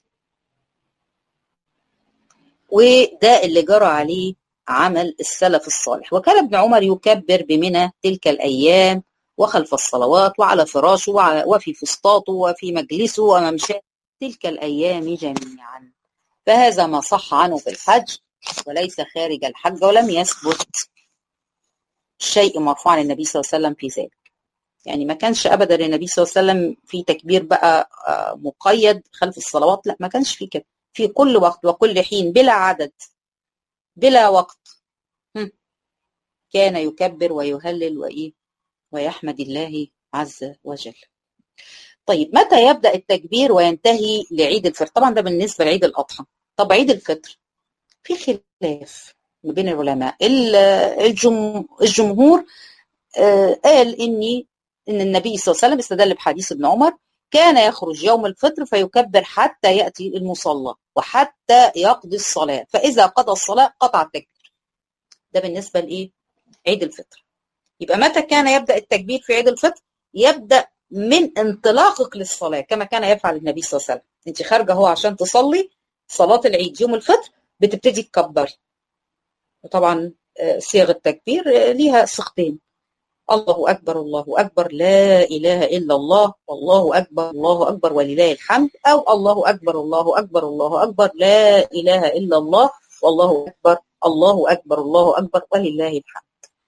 وده اللي جرى عليه عمل السلف الصالح. وكان ابن عمر يكبر بمنى تلك الأيام وخلف الصلوات وعلى فراشه وفي فسطاطه وفي مجلسه وممشاه تلك الأيام جميعا. فهذا ما صح عنه في الحج وليس خارج الحج، ولم يثبت شيء مرفوع عن النبي صلى الله عليه وسلم في ذلك. يعني ما كانش أبدا النبي صلى الله عليه وسلم في تكبير بقى مقيد خلف الصلوات، لا، ما كانش في كده، في كل وقت وكل حين بلا عدد بلا وقت. كان يكبر ويهلل وإيه ويحمد الله عز وجل. طيب متى يبدأ التكبير وينتهي لعيد الفطر؟ طبعا ده بالنسبة لعيد الأضحى. طب عيد الفطر في خلاف ما بين العلماء. الجمهور قال إني إن النبي صلى الله عليه وسلم استدل بحديث ابن عمر كان يخرج يوم الفطر فيكبر حتى يأتي المصلى وحتى يقضي الصلاة، فإذا قضى الصلاة قطع التكبير. ده بالنسبة لإيه؟ عيد الفطر. يبقى متى كان يبدأ التكبير في عيد الفطر؟ يبدأ من انطلاقك للصلاة كما كان يفعل النبي صلى الله عليه وسلم. انت خارجة هو عشان تصلي صلاة العيد يوم الفطر بتبتدي تكبري. وطبعا صيغ التكبير ليها صيغتين: الله أكبر الله أكبر لا إله إلا الله والله أكبر الله أكبر ولله الحمد، أو الله أكبر الله أكبر الله أكبر لا إله إلا الله والله أكبر الله أكبر الله أكبر ولله الحمد.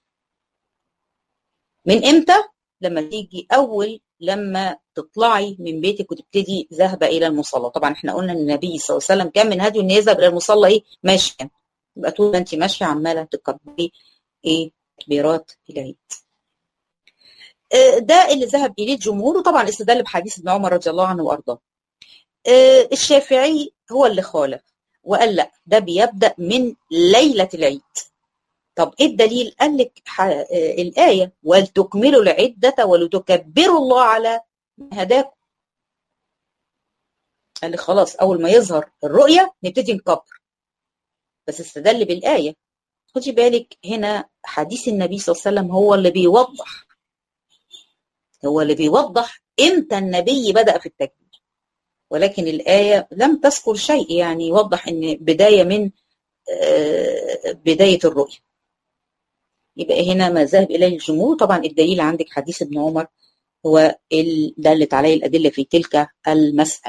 من إمتى؟ لما تيجي أول لما تطلعي من بيتك وتبتدي ذهبة إلى المصلى. طبعا احنا قلنا ان النبي صلى الله عليه وسلم كان من هديه انه يذهب إلى المصلى إيه ماشيا، يبقى طول ما أنت ماشية عمالة تكبري إيه تكبيرات العيد. ده اللي ذهب إليه الجمهور، وطبعا استدل بحديث ابن عمر رضي الله عنه وأرضاه. الشافعي هو اللي خالف وقال لا، ده بيبدأ من ليلة العيد. طب ايه الدليل؟ قال لك الآية ولتكملوا العدة ولتكبروا الله على ما هداكم. قال لك خلاص أول ما يظهر الرؤية نبتدي نكبر، بس استدل بالآية. خدي بالك هنا حديث النبي صلى الله عليه وسلم هو اللي بيوضح هو اللي بيوضح امتى النبي بدأ في التكبير، ولكن الآية لم تذكر شيء يعني يوضح ان بداية من بداية الرؤية. يبقى هنا ما ذهب إليه الجمهور. طبعا الدليل عندك حديث ابن عمر هو اللي دلت عليه الأدلة في تلك المسألة.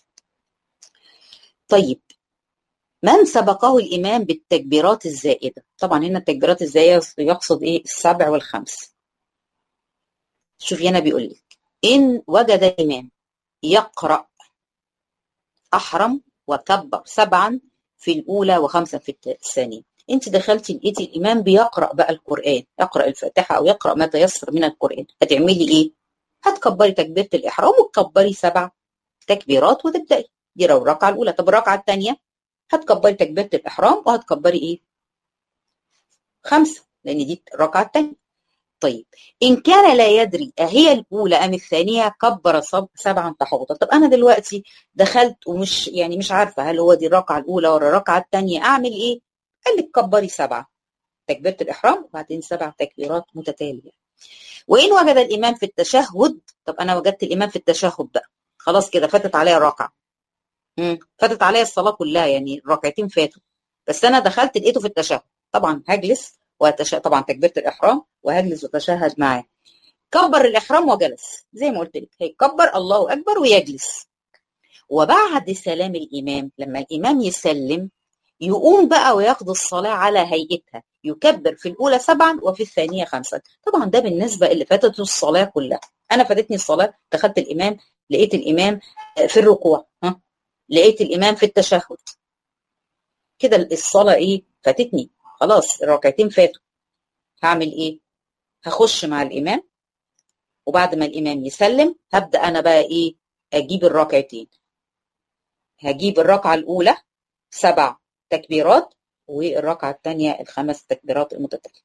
طيب من سبقه الإمام بالتكبيرات الزائدة؟ طبعا هنا التكبيرات الزائدة يقصد إيه؟ السبع والخمس. شوفي هنا بيقول لك إن وجد الإمام يقرأ أحرم وكبر سبعا في الأولى وخمسا في الثانية. أنت دخلتي لقيتي الإمام بيقرأ بقى القرآن، يقرأ الفاتحة أو يقرأ ما تيسر من القرآن، هتعملي إيه؟ هتكبري تكبيرة الإحرام وتكبري سبع تكبيرات وتبدأي. دي لو الركعة الأولى. طب الركعة الثانية هتكبري تكبيرة الإحرام وهتكبري إيه؟ خمسة، لأن دي الركعة الثانية. طيب إن كان لا يدري أهي الأولى أم الثانية كبر سبعا تحوطا. طب أنا دلوقتي دخلت ومش يعني مش عارفة هل هو دي الركعة الأولى ولا الركعة الثانية، أعمل إيه؟ قال لك كبري سبعة تكبيرة الإحرام وبعدين سبع تكبيرات متتالية. وإن وجد الإمام في التشهد، طب أنا وجدت الإمام في التشهد بقى خلاص كده فاتت عليا الركعة، فاتت عليا الصلاة كلها، يعني الركعتين فاتوا، بس أنا دخلت لقيته في التشهد. طبعا هجلس وتش... طبعا تكبيرة الإحرام وهجلس وتشهد معاه. كبر الإحرام وجلس زي ما قلت لك، هيكبر الله أكبر ويجلس. وبعد سلام الإمام لما الإمام يسلم يقوم بقى ويقضي الصلاة على هيئتها، يكبر في الأولى سبعا وفي الثانية خمسا. طبعا ده بالنسبة اللي فاتت الصلاة كلها. أنا فاتتني الصلاة، دخلت الإمام لقيت الإمام في الركوع، ها لقيت الإمام في التشهد، كده الصلاة إيه فاتتني خلاص، الركعتين فاتوا. هعمل إيه؟ هخش مع الإمام، وبعد ما الإمام يسلم هبدأ أنا بقى إيه أجيب الركعتين. هجيب الركعة الأولى سبع تكبيرات والركعة الثانية الخمس تكبيرات المتتالية.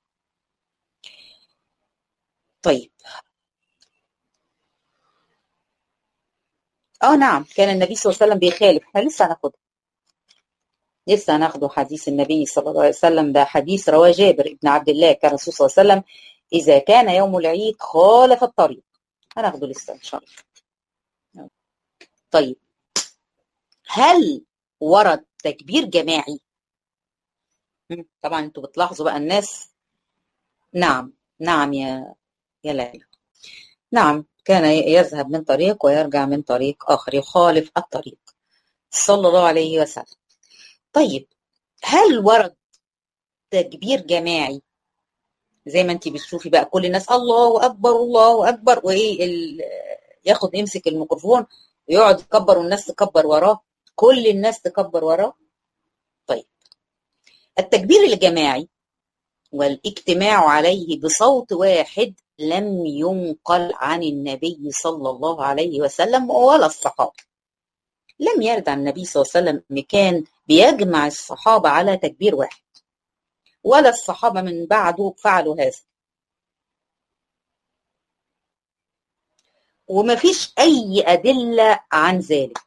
طيب اه نعم كان النبي صلى الله عليه وسلم بيخالف. احنا لسه هناخده لسه هناخده حديث النبي صلى الله عليه وسلم. ده حديث رواه جابر بن عبد الله كان الرسول صلى الله عليه وسلم إذا كان يوم العيد خالف الطريق. هناخده لسه إن شاء الله. طيب هل ورد تكبير جماعي؟ طبعا انتوا بتلاحظوا بقى الناس. نعم نعم يا يا ليلى، نعم كان يذهب من طريق ويرجع من طريق آخر، يخالف الطريق صلى الله عليه وسلم. طيب هل ورد تكبير جماعي زي ما انت بتشوفي بقى كل الناس الله أكبر الله أكبر، وإيه ال... ياخد يمسك الميكروفون ويقعد يكبر والناس تكبر وراه، كل الناس تكبر وراه؟ طيب التكبير الجماعي والاجتماع عليه بصوت واحد لم ينقل عن النبي صلى الله عليه وسلم ولا الصحابة. لم يرد عن النبي صلى الله عليه وسلم إن كان بيجمع الصحابة على تكبير واحد، ولا الصحابة من بعده فعلوا هذا. وما فيش أي أدلة عن ذلك،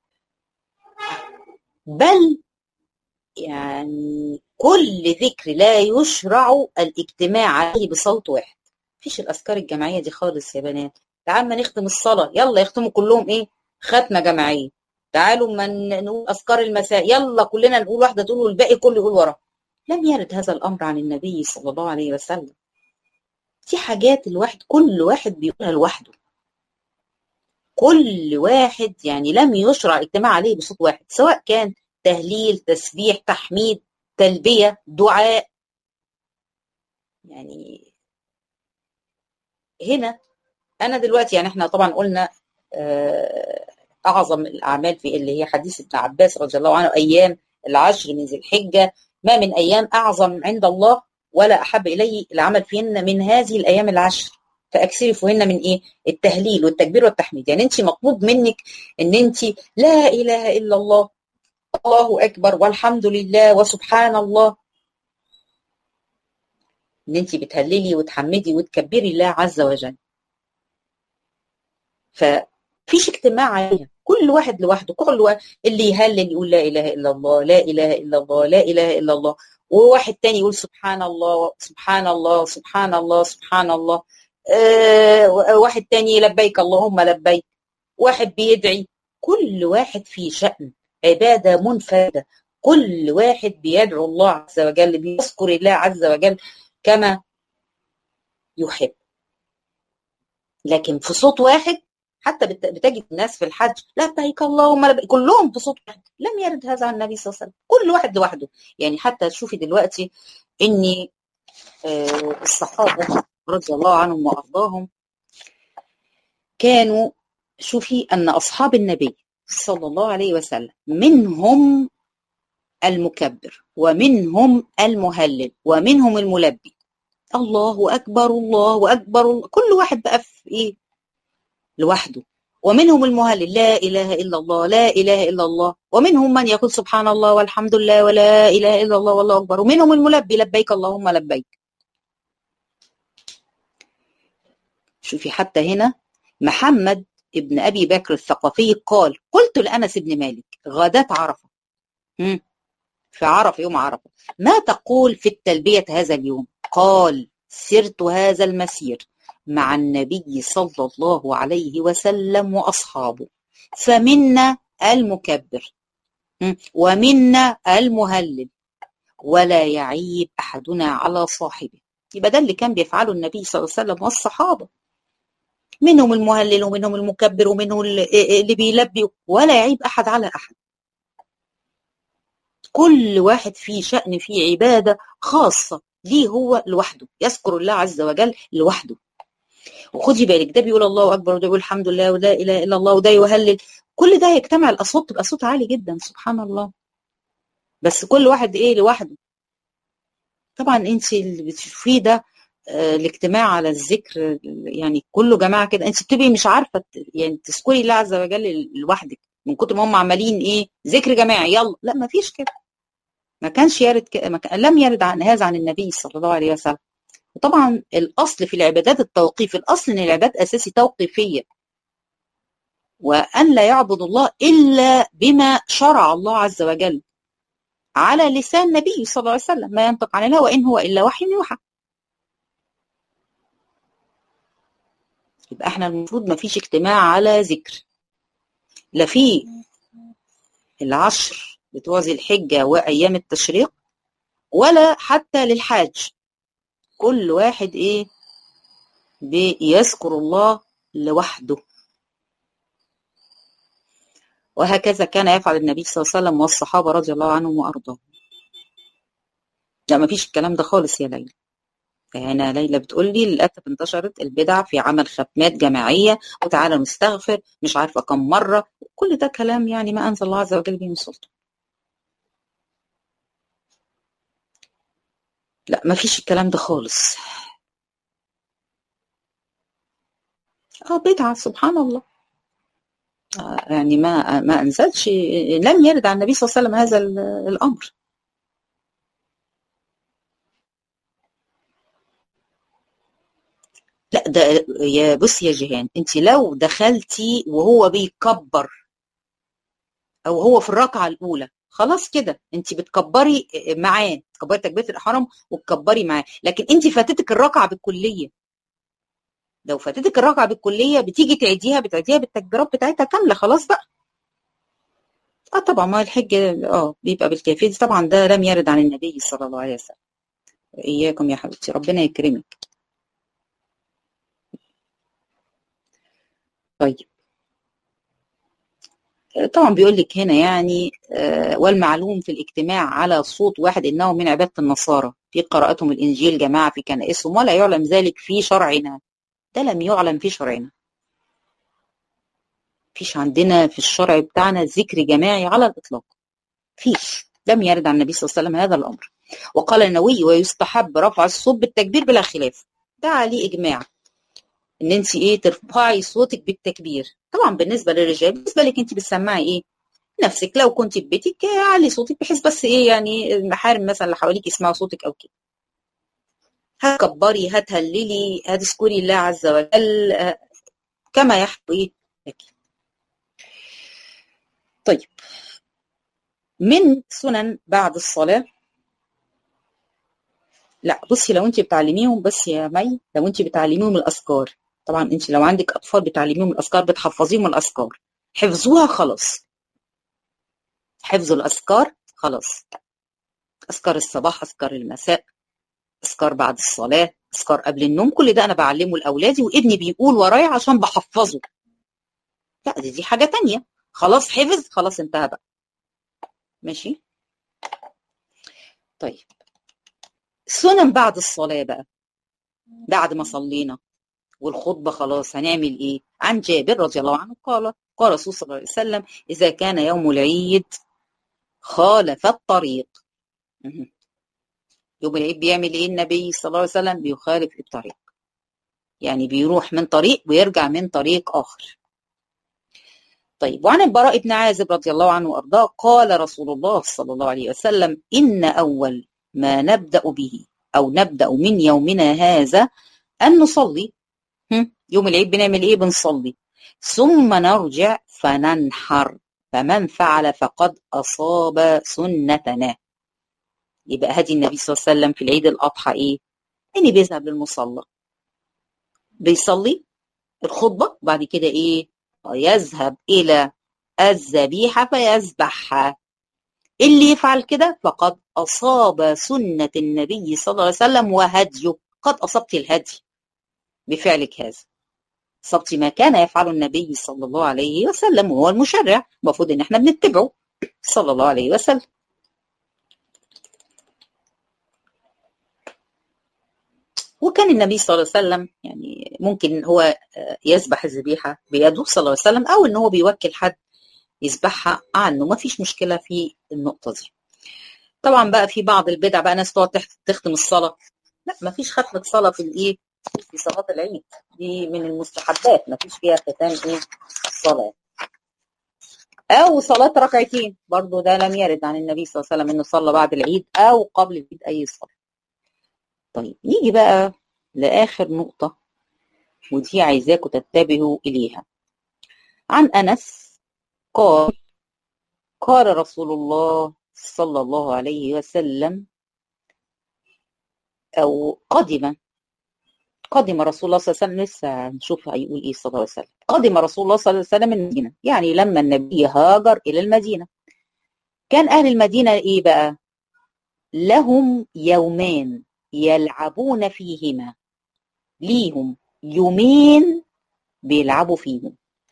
بل يعني كل ذكر لا يشرع الاجتماع عليه بصوت واحد. مفيش الأذكار الجماعية دي خالص يا بنات. تعالوا ما نختم الصلاة، يلا يختموا كلهم إيه؟ ختمة جماعية. تعالوا ما نقول أذكار المساء، يلا كلنا نقول واحدة تقول والباقي كله يقول وراه. لم يرد هذا الأمر عن النبي صلى الله عليه وسلم. دي حاجات الواحد كل واحد بيقولها لوحده، كل واحد يعني لم يشرع الاجتماع عليه بصوت واحد، سواء كان تهليل، تسبيح، تحميد، تلبية، دعاء. يعني هنا أنا دلوقتي يعني احنا طبعا قلنا أعظم الأعمال في اللي هي حديث ابن عباس رضي الله عنه أيام العشر من ذي الحجة، ما من أيام أعظم عند الله ولا أحب إليه العمل فيهن من هذه الأيام العشر، فأكثري فيهن من إيه؟ التهليل والتكبير والتحميد. يعني أنت مطلوب منك إن أنت لا إله إلا الله، الله أكبر، والحمد لله، وسبحان الله، إن أنت بتهللي وتحمدي وتكبري الله عز وجل. ففيش اجتماع عليها، كل واحد لوحده، كل واحد اللي يهلل يقول لا إله إلا الله، لا إله إلا الله، لا إله إلا الله، وواحد تاني يقول سبحان الله سبحان الله سبحان الله سبحان الله، أه واحد تاني لبيك اللهم لبيك، واحد بيدعي، كل واحد في شأن عبادة منفردة، كل واحد بيدعو الله عز وجل، بيذكر الله عز وجل كما يحب. لكن في صوت واحد، حتى بتجد الناس في الحج لبيك اللهم لبيك كلهم بصوت واحد، لم يرد هذا عن النبي صلى الله عليه وسلم، كل واحد لوحده. يعني حتى تشوفي دلوقتي ان الصحابه رضي الله عنهم وارضاهم كانوا، شوفي ان اصحاب النبي صلى الله عليه وسلم منهم المكبر ومنهم المهلل ومنهم الملبي، الله اكبر الله اكبر الله. كل واحد بقى في ايه لوحده. ومنهم المهلل لا اله الا الله لا اله الا الله، ومنهم من يقول سبحان الله والحمد لله ولا اله الا الله والله اكبر، ومنهم الملبي لبيك اللهم لبيك. شوفي حتى هنا محمد ابن ابي بكر الثقفي قال قلت لانس بن مالك غداة عرفه، في عرفه يوم عرفه، ما تقول في التلبيه هذا اليوم؟ قال سرت هذا المسير مع النبي صلى الله عليه وسلم وأصحابه، فمنا المكبر ومنا المهلل ولا يعيب أحدنا على صاحبه. يبقى ده اللي كان بيفعله النبي صلى الله عليه وسلم والصحابة، منهم المهلل ومنهم المكبر ومنهم اللي بيلبي، ولا يعيب أحد على أحد. كل واحد في شأن، في عبادة خاصة ليه هو لوحده، يذكر الله عز وجل لوحده. وخدي بالك ده بيقول الله اكبر وده بيقول الحمد لله ولا اله الا الله وده يهلل، كل ده يجتمع الاصوات تبقى صوت عالي جدا سبحان الله، بس كل واحد ايه لوحده. طبعا انت اللي بتشوفيه ده آه الاجتماع على الذكر يعني كله جماعه كده، انت بتبقي مش عارفه يعني تذكري الله عز وجل لوحدك من كتر ما هم عمالين ايه ذكر جماعي يلا. لا ما فيش كده، ما كانش يرد ك... ما كان... لم يرد عن هذا عن النبي صلى الله عليه وسلم. وطبعا الاصل في العبادات التوقيف، الاصل ان العبادات اساسي توقيفيه، وان لا يعبد الله الا بما شرع الله عز وجل على لسان النبي صلى الله عليه وسلم، ما ينطق عن الهوى وان هو الا وحي يوحى. يبقى احنا المفروض ما فيش اجتماع على ذكر، لا في العشر بتوع ذي الحجه وايام التشريق ولا حتى للحاج. كل واحد ايه بيذكر الله لوحده، وهكذا كان يفعل النبي صلى الله عليه وسلم والصحابه رضي الله عنهم وارضاهم. لا ما فيش الكلام ده خالص يا ليلى. هنا ليلى بتقول لي للاسف انتشرت البدع في عمل ختمات جماعيه وتعالى نستغفر مش عارفه كم مره، كل ده كلام يعني ما انزل الله عز وجل به من سلطان. لا ما فيش الكلام ده خالص. اه بدعة سبحان الله. آه يعني ما ما انزلش، لم يرد عن النبي صلى الله عليه وسلم هذا الامر. لا ده يا بصي يا جيهان، انت لو دخلتي وهو بيكبر او هو في الركعه الاولى خلاص كده انت بتكبري معاه، تكبري تكبيره الاحرام وتكبري معاه، لكن انت فاتتك الركعه بالكليه. لو فاتتك الركعه بالكليه بتيجي تعيديها، بتعيديها بالتكبيرات بتاعتها كامله خلاص بقى. اه طبعا ما الحج اه بيبقى بالكيفيه دي طبعا، ده لم يرد عن النبي صلى الله عليه وسلم. اياكم يا حبيبتي، ربنا يكرمك. طيب طبعا بيقول لك هنا يعني آه، والمعلوم في الاجتماع على صوت واحد انه من عباده النصارى في قراءتهم الانجيل جماعه في كنائسهم، ولا يعلم ذلك في شرعنا. ده لم يعلم في شرعنا، فيش عندنا في الشرع بتاعنا ذكر جماعي على الاطلاق، فيش، لم يرد عن النبي صلى الله عليه وسلم هذا الامر. وقال النووي ويستحب رفع الصوت بالتكبير بلا خلاف، ده عليه اجماع ان انت ايه ترفعي صوتك بالتكبير. طبعا بالنسبه للرجال، بالنسبه لك انت بتسمعي ايه نفسك، لو كنت في بيتك علي صوتك بحيث بس ايه يعني المحارم مثلا اللي حواليك يسمعوا صوتك او كده. هتكبري هتهللي هتذكري الله عز وجل آه، كما يحوي لك. طيب من سنن بعد الصلاة، لا بصي لو انت بتعلميهم بس يا مي، لو انت بتعلميهم الأذكار، طبعا انت لو عندك أطفال بتعلميهم الأذكار بتحفظيهم الأذكار، حفظوها خلاص، حفظوا الأذكار خلاص، أذكار الصباح أذكار المساء اذكار بعد الصلاه اذكار قبل النوم، كل ده انا بعلمه لاولادي وابني بيقول ورايا عشان بحفظه. لا دي دي حاجه تانية، خلاص حفظ خلاص انتهى بقى. ماشي. طيب سنن بعد الصلاه بقى، بعد ما صلينا والخطبه خلاص هنعمل ايه؟ عن جابر رضي الله عنه قال قال رسول صلى الله عليه وسلم اذا كان يوم العيد خالف الطريق. يوم العيد بيعمل ايه النبي صلى الله عليه وسلم؟ بيخالف الطريق، يعني بيروح من طريق ويرجع من طريق اخر. طيب وعن البراء بن عازب رضي الله عنه وارضاه قال رسول الله صلى الله عليه وسلم ان اول ما نبدا به او نبدا من يومنا هذا ان نصلي. يوم العيد بنعمل ايه؟ بنصلي، ثم نرجع فننحر، فمن فعل فقد اصاب سنتنا. يبقى هدي النبي صلى الله عليه وسلم في العيد الاضحى ايه؟ اني بيذهب للمصلى بيصلي الخطبه، وبعد كده ايه؟ يذهب الى الذبيحه فيذبحها. اللي يفعل كده فقد أصاب سنة النبي صلى الله عليه وسلم وهديه، قد أصبت الهدي بفعلك هذا، أصبت ما كان يفعله النبي صلى الله عليه وسلم، وهو المشرع المفروض إن احنا بنتبعه صلى الله عليه وسلم. وكان النبي صلى الله عليه وسلم يعني ممكن هو يذبح الذبيحة بيده صلى الله عليه وسلم، أو إن هو بيوكل حد يذبحها عنه، ما فيش مشكلة في النقطة دي. طبعا بقى في بعض البدع بقى ناس تقعد تختم الصلاه، لا ما فيش ختمه صلاه في الايه؟ في صلاه العيد، دي من المستحبات، ما فيش فيها ختام ايه؟ الصلاه. او صلاه ركعتين برضو ده لم يرد عن النبي صلى الله عليه وسلم انه صلى بعد العيد او قبل العيد اي صلاه. طيب نيجي بقى لاخر نقطه، ودي عايزاكم تنتبهوا اليها. عن انس قال قال رسول الله صلى الله عليه وسلم او قدم قدم رسول الله صلى الله عليه وسلم، لسه هنشوف هيقول ايه صلى الله عليه وسلم. قدم رسول الله صلى الله عليه وسلم المدينه، يعني لما النبي هاجر الى المدينه كان اهل المدينه ايه بقى؟ لهم يومان يلعبون فيهما، ليهم يومين بيلعبوا فيهم.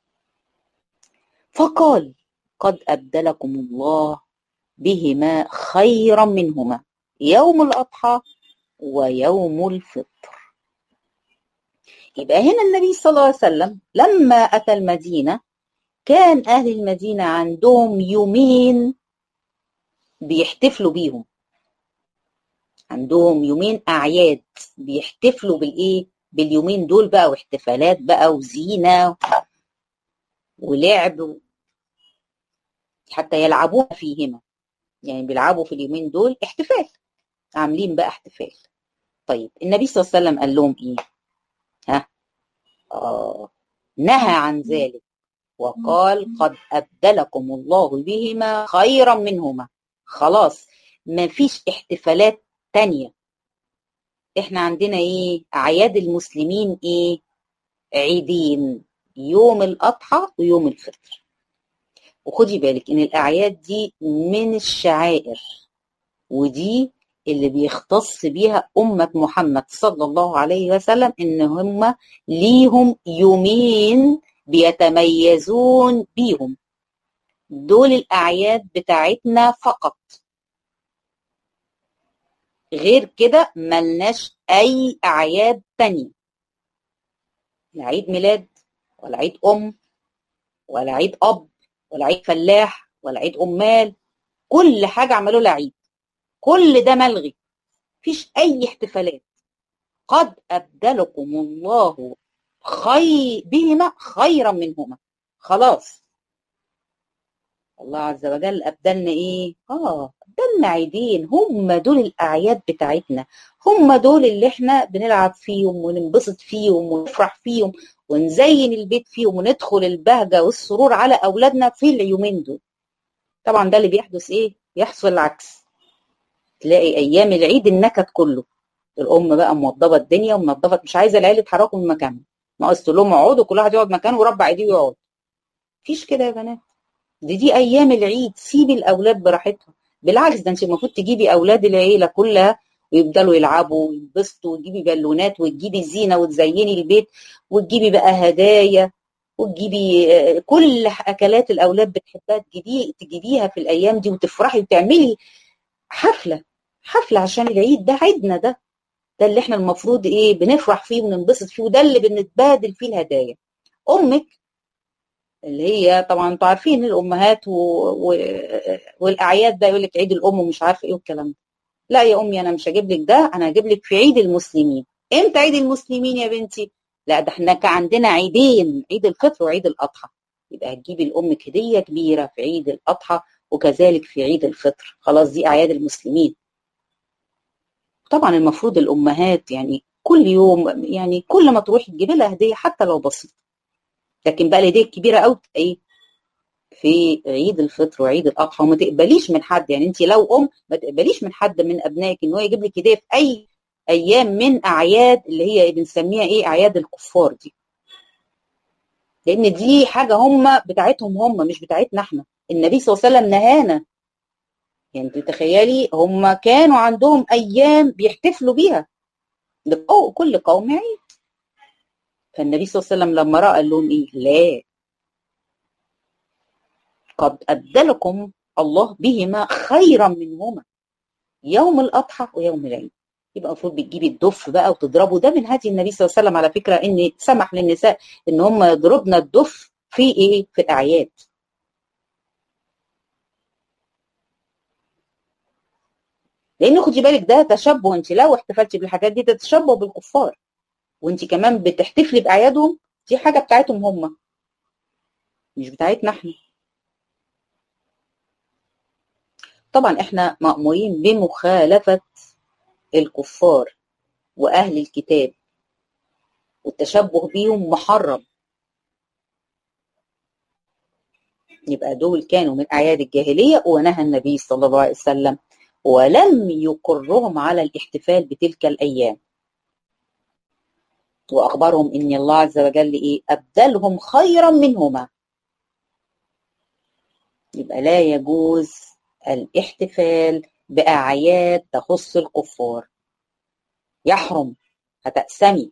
فقال قد ابدلكم الله بهما خيرا منهما يوم الاضحى ويوم الفطر. يبقى هنا النبي صلى الله عليه وسلم لما أتى المدينة كان أهل المدينة عندهم يومين بيحتفلوا بيهم، عندهم يومين اعياد بيحتفلوا بالايه، باليومين دول بقى، واحتفالات بقى وزينه ولعب، حتى يلعبون فيهما، يعني بيلعبوا في اليومين دول احتفال، عاملين بقى احتفال. طيب النبي صلى الله عليه وسلم قال لهم ايه؟ ها آه نهى عن ذلك وقال قد أبدلكم الله بهما خيرا منهما. خلاص ما فيش احتفالات تانية. احنا عندنا ايه؟ اعياد المسلمين ايه؟ عيدين، يوم الاضحى ويوم الفطر. وخدي بالك ان الاعياد دي من الشعائر، ودي اللي بيختص بيها أمة محمد صلى الله عليه وسلم، إن هم ليهم يومين بيتميزون بيهم، دول الأعياد بتاعتنا فقط، غير كده ملناش أي أعياد تانية، لا عيد ميلاد ولا عيد أم ولا عيد أب ولا عيد فلاح ولا عيد أمال، كل حاجة عملوا لها عيد، كل ده ملغي، مفيش أي احتفالات. قد أبدلكم الله خير بهما خيرا منهما. خلاص الله عز وجل أبدلنا إيه؟ آه أبدلنا عيدين، هم دول الأعياد بتاعتنا، هم دول اللي إحنا بنلعب فيهم وننبسط فيهم ونفرح فيهم ونزين البيت فيهم وندخل البهجة والسرور على أولادنا في اليومين دول. طبعا ده اللي بيحدث إيه؟ يحصل العكس، تلاقي أيام العيد النكد كله، الام بقى موضبه الدنيا ومنظفه، مش عايزه العيال يتحركوا من مكانهم، ناقص لهم اقعدوا كل واحد يقعد مكانه وربع ايديه ويقعد. مفيش كده يا بنات، دي دي ايام العيد، سيبي الاولاد براحتهم. بالعكس ده انت المفروض تجيبي اولاد العيله كلها ويفضلوا يلعبوا وينبسطوا، وتجيبي بالونات وتجيبي زينه وتزيني البيت وتجيبي بقى هدايا وتجيبي كل اكلات الاولاد بتحبها، تجيبي تجيبيها في الايام دي وتفرحي وتعملي حفله، حفله عشان العيد ده عيدنا، ده ده اللي احنا المفروض ايه بنفرح فيه وننبسط فيه، وده اللي بنتبادل فيه الهدايا. امك اللي هي طبعا انتوا عارفين الامهات و... و... والاعياد ده يقول لك عيد الام ومش عارفه ايه والكلام ده، لا يا امي انا مش هجيب لك ده، انا هجيب لك في عيد المسلمين. امتى عيد المسلمين يا بنتي؟ لا ده احنا كان عندنا عيدين، عيد الفطر وعيد الاضحى، يبقى هتجيبي لامك هديه كبيره في عيد الاضحى وكذلك في عيد الفطر، خلاص دي اعياد المسلمين. طبعا المفروض الامهات يعني كل يوم، يعني كل ما تروحي تجيبي لها هديه حتى لو بسيطه، لكن بقى الهديه الكبيره قوي ايه؟ في عيد الفطر وعيد الاضحى. وما تقبليش من حد، يعني انت لو ام ما تقبليش من حد من ابنائك ان هو يجيب لك هديه في اي ايام من اعياد اللي هي بنسميها ايه؟ اعياد الكفار دي، لان دي حاجه هم بتاعتهم هم مش بتاعتنا احنا. النبي صلى الله عليه وسلم نهانا، يعني انت تخيلي هم كانوا عندهم ايام بيحتفلوا بيها، كل قوم عيد. فالنبي صلى الله عليه وسلم لما رأى قال لهم ايه؟ لا، قد أبدلكم الله بهما خيرا منهما، يوم الأضحى ويوم العيد. يبقى المفروض بتجيبي الدف بقى وتضربوا، ده من هدي النبي صلى الله عليه وسلم على فكرة، ان سمح للنساء ان هم يضربن الدف في ايه؟ في الأعياد. لان خدي بالك ده تشبه، انت لو احتفلتي بالحاجات دي تتشبه بالكفار، وانت كمان بتحتفلي بأعيادهم، دي حاجة بتاعتهم هم مش بتاعتنا احنا. طبعا احنا مأمورين بمخالفة الكفار وأهل الكتاب، والتشبه بيهم محرم. يبقى دول كانوا من أعياد الجاهلية ونهى النبي صلى الله عليه وسلم ولم يقرهم على الاحتفال بتلك الأيام، وأخبرهم إن الله عز وجل إيه؟ أبدلهم خيرا منهما. يبقى لا يجوز الاحتفال بأعياد تخص الكفار، يحرم، هتأسمي.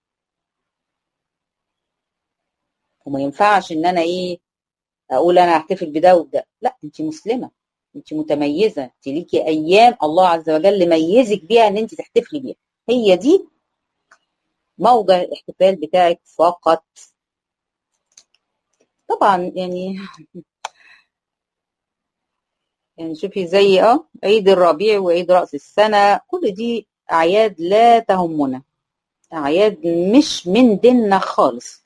وما ينفعش إن أنا إيه اقول انا هحتفل بده وده، لا انت مسلمه، انت متميزه، انت ليكي ايام الله عز وجل ميزك بيها ان انت تحتفلي بيها، هي دي موجه الاحتفال بتاعك فقط. طبعا يعني يعني شوفي زي اه عيد الربيع وعيد رأس السنة، كل دي أعياد لا تهمنا، أعياد مش من ديننا خالص.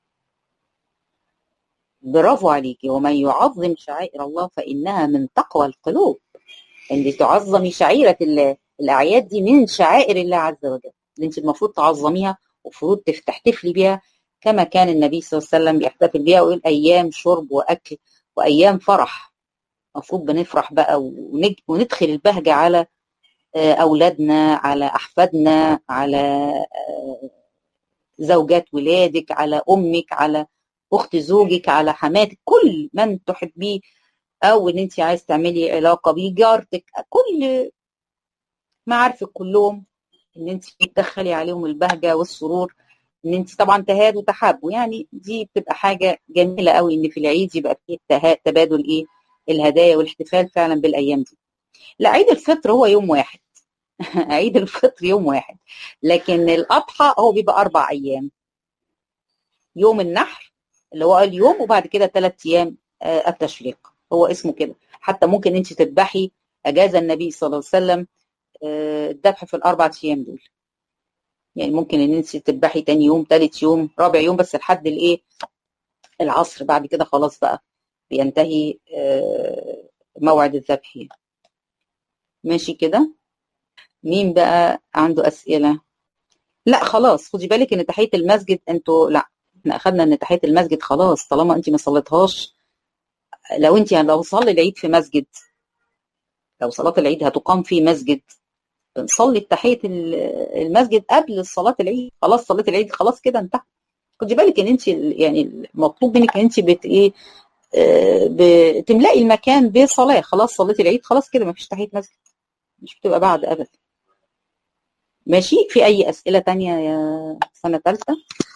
برافو عليكي. ومن يعظم شعائر الله فإنها من تقوى القلوب. ان تعظمي شعيرة الله، الأعياد دي من شعائر الله عز وجل اللي انت المفروض تعظميها ومفروض تحتفلي بيها، كما كان النبي صلى الله عليه وسلم بيحتفل بيها ويقول أيام شرب وأكل وأيام فرح. المفروض بنفرح بقى ونج- وندخل البهجة على آه، أولادنا، على أحفادنا، على آه، زوجات ولادك، على أمك، على أخت زوجك، على حماتك، كل من تحبيه، أو إن أنت عايز تعملي علاقة بيه، جارتك، كل معارفك كلهم، إن أنت تدخلي عليهم البهجة والسرور، إن أنت طبعا تهادوا وتحابوا. يعني دي بتبقى حاجة جميلة قوي إن في العيد يبقى فيه تها- تبادل إيه الهدايا والاحتفال فعلا بالأيام دي. لا، عيد الفطر هو يوم واحد. عيد الفطر يوم واحد، لكن الأضحى هو بيبقى أربع أيام. يوم النحر اللي هو اليوم، وبعد كده ثلاث أيام آه، التشريق، هو اسمه كده. حتى ممكن أنت تذبحي، أجاز النبي صلى الله عليه وسلم آه، الذبح في الأربع أيام دول. يعني ممكن إن أنت تذبحي تاني يوم، ثالث يوم، رابع يوم، بس لحد الإيه العصر، بعد كده خلاص بقى بينتهي آه، موعد الذبح. ماشي كده. مين بقى عنده أسئلة؟ لا خلاص، خدي بالك ان تحيه المسجد انتوا، لا احنا اخذنا ان تحيه المسجد خلاص طالما انت ما صليتهاش. لو انت يعني لو صلي العيد في مسجد، لو صلاه العيد هتقام في مسجد، بنصلي تحيه المسجد قبل صلاه العيد. خلاص صلاه العيد خلاص كده انتهى. خدي بالك ان انت يعني المطلوب منك ان انت بت ايه آه، بتملئي المكان بصلاه. خلاص صليتي العيد خلاص كده، ما فيش تحيه مسجد، مش بتبقى بعد ابدا. ماشي. في اي اسئله تانية يا سنه ثالثه؟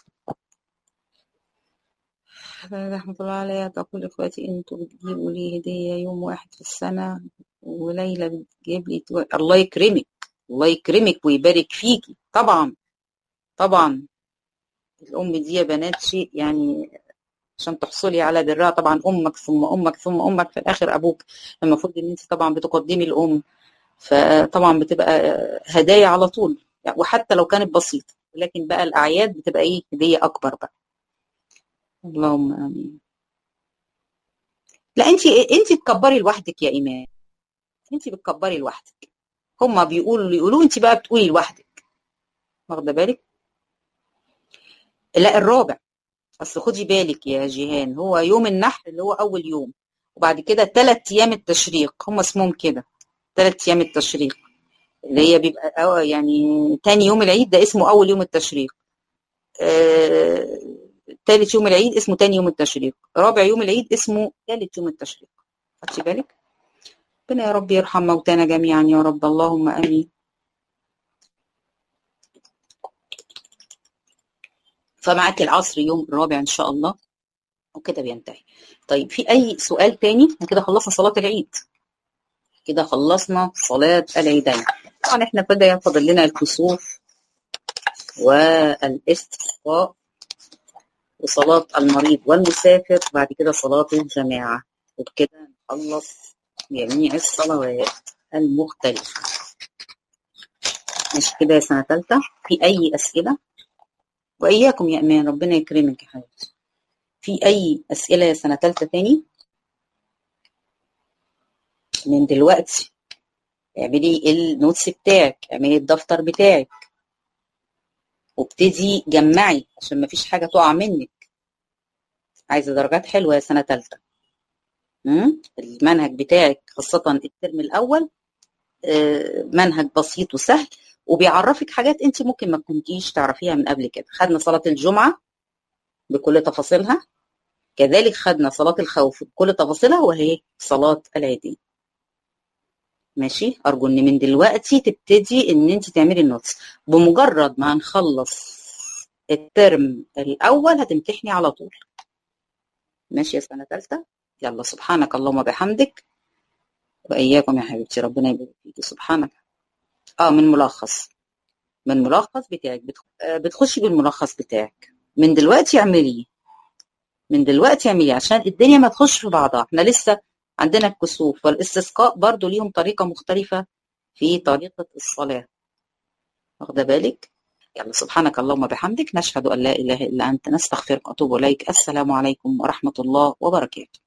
رحمة الله عليها تقول إخواتي أنتوا بتجيبوا لي هدية يوم واحد في السنة، وليلى بتجيب لي تو... الله يكرمك، الله يكرمك ويبارك فيكي. طبعا طبعا الأم دي يا بنات شيء يعني، عشان تحصلي على برها طبعا أمك ثم أمك ثم أمك في الآخر أبوك. المفروض إن أنت طبعا بتقدمي الأم، فطبعا بتبقى هدايا على طول يعني، وحتى لو كانت بسيطة، لكن بقى الأعياد بتبقى إيه هدية أكبر بقى. اللهم آمين. لا انت انت تكبري لوحدك يا ايمان، انت بتكبري لوحدك. هما بيقولوا اللي يقولوه، انت بقى بتقولي لوحدك. واخده بالك؟ لا الرابع. اصل خدي بالك يا جيهان، هو يوم النحر اللي هو اول يوم، وبعد كده ثلاث ايام التشريق، هم اسمهم كده ثلاث ايام التشريق، اللي هي بيبقى أو يعني تاني يوم العيد ده اسمه اول يوم التشريق، آه... ثالث يوم العيد اسمه تاني يوم التشريق، رابع يوم العيد اسمه ثالث يوم التشريق. خدتي بالك؟ ربنا يا رب يرحم موتانا جميعا يا رب، اللهم امين. فمعاك العصر يوم الرابع ان شاء الله، وكده بينتهي. طيب في اي سؤال تاني؟ احنا كده خلصنا صلاة العيد، كده خلصنا صلاة العيدين. طبعا احنا كده فاضل لنا الكسوف والاستسقاء وصلاة المريض والمسافر، وبعد كده صلاة الجماعة، وبكده نخلص جميع الصلوات المختلفة. ماشي كده يا سنة ثالثة؟ في أي أسئلة؟ وإياكم يا أمان، ربنا يكرمك يا حبيبتي. في أي أسئلة يا سنة ثالثة تاني؟ من دلوقتي اعملي النوتس بتاعك، اعملي الدفتر بتاعك، وابتدي جمعي عشان ما فيش حاجة تقع منك. عايزة درجات حلوة يا سنة تالتة. المنهج بتاعك خاصة الترم الأول منهج بسيط وسهل، وبيعرفك حاجات انت ممكن ما كنتيش تعرفيها من قبل كده. خدنا صلاة الجمعة بكل تفاصيلها، كذلك خدنا صلاة الخوف بكل تفاصيلها، وهي صلاة العيدين. ماشي. ارجو ان من دلوقتي تبتدي ان انت تعملي النوتس، بمجرد ما هنخلص الترم الاول هتمتحني على طول. ماشي يا سنه ثالثه. يلا سبحانك اللهم وبحمدك، واياكم يا حبيبتي، ربنا يبارك فيكي. سبحانك. اه من ملخص، من ملخص بتاعك بتخشي بالملخص بتاعك من دلوقتي. اعمليه من دلوقتي، اعمليه عشان الدنيا ما تخش في بعضها. احنا لسه عندنا الكسوف والاستسقاء برضو ليهم طريقة مختلفة في طريقة الصلاة، واخده بالك؟ يلا سبحانك اللهم بحمدك، نشهد أن لا إله إلا أنت، نستغفرك وأتوب إليك. السلام عليكم ورحمة الله وبركاته.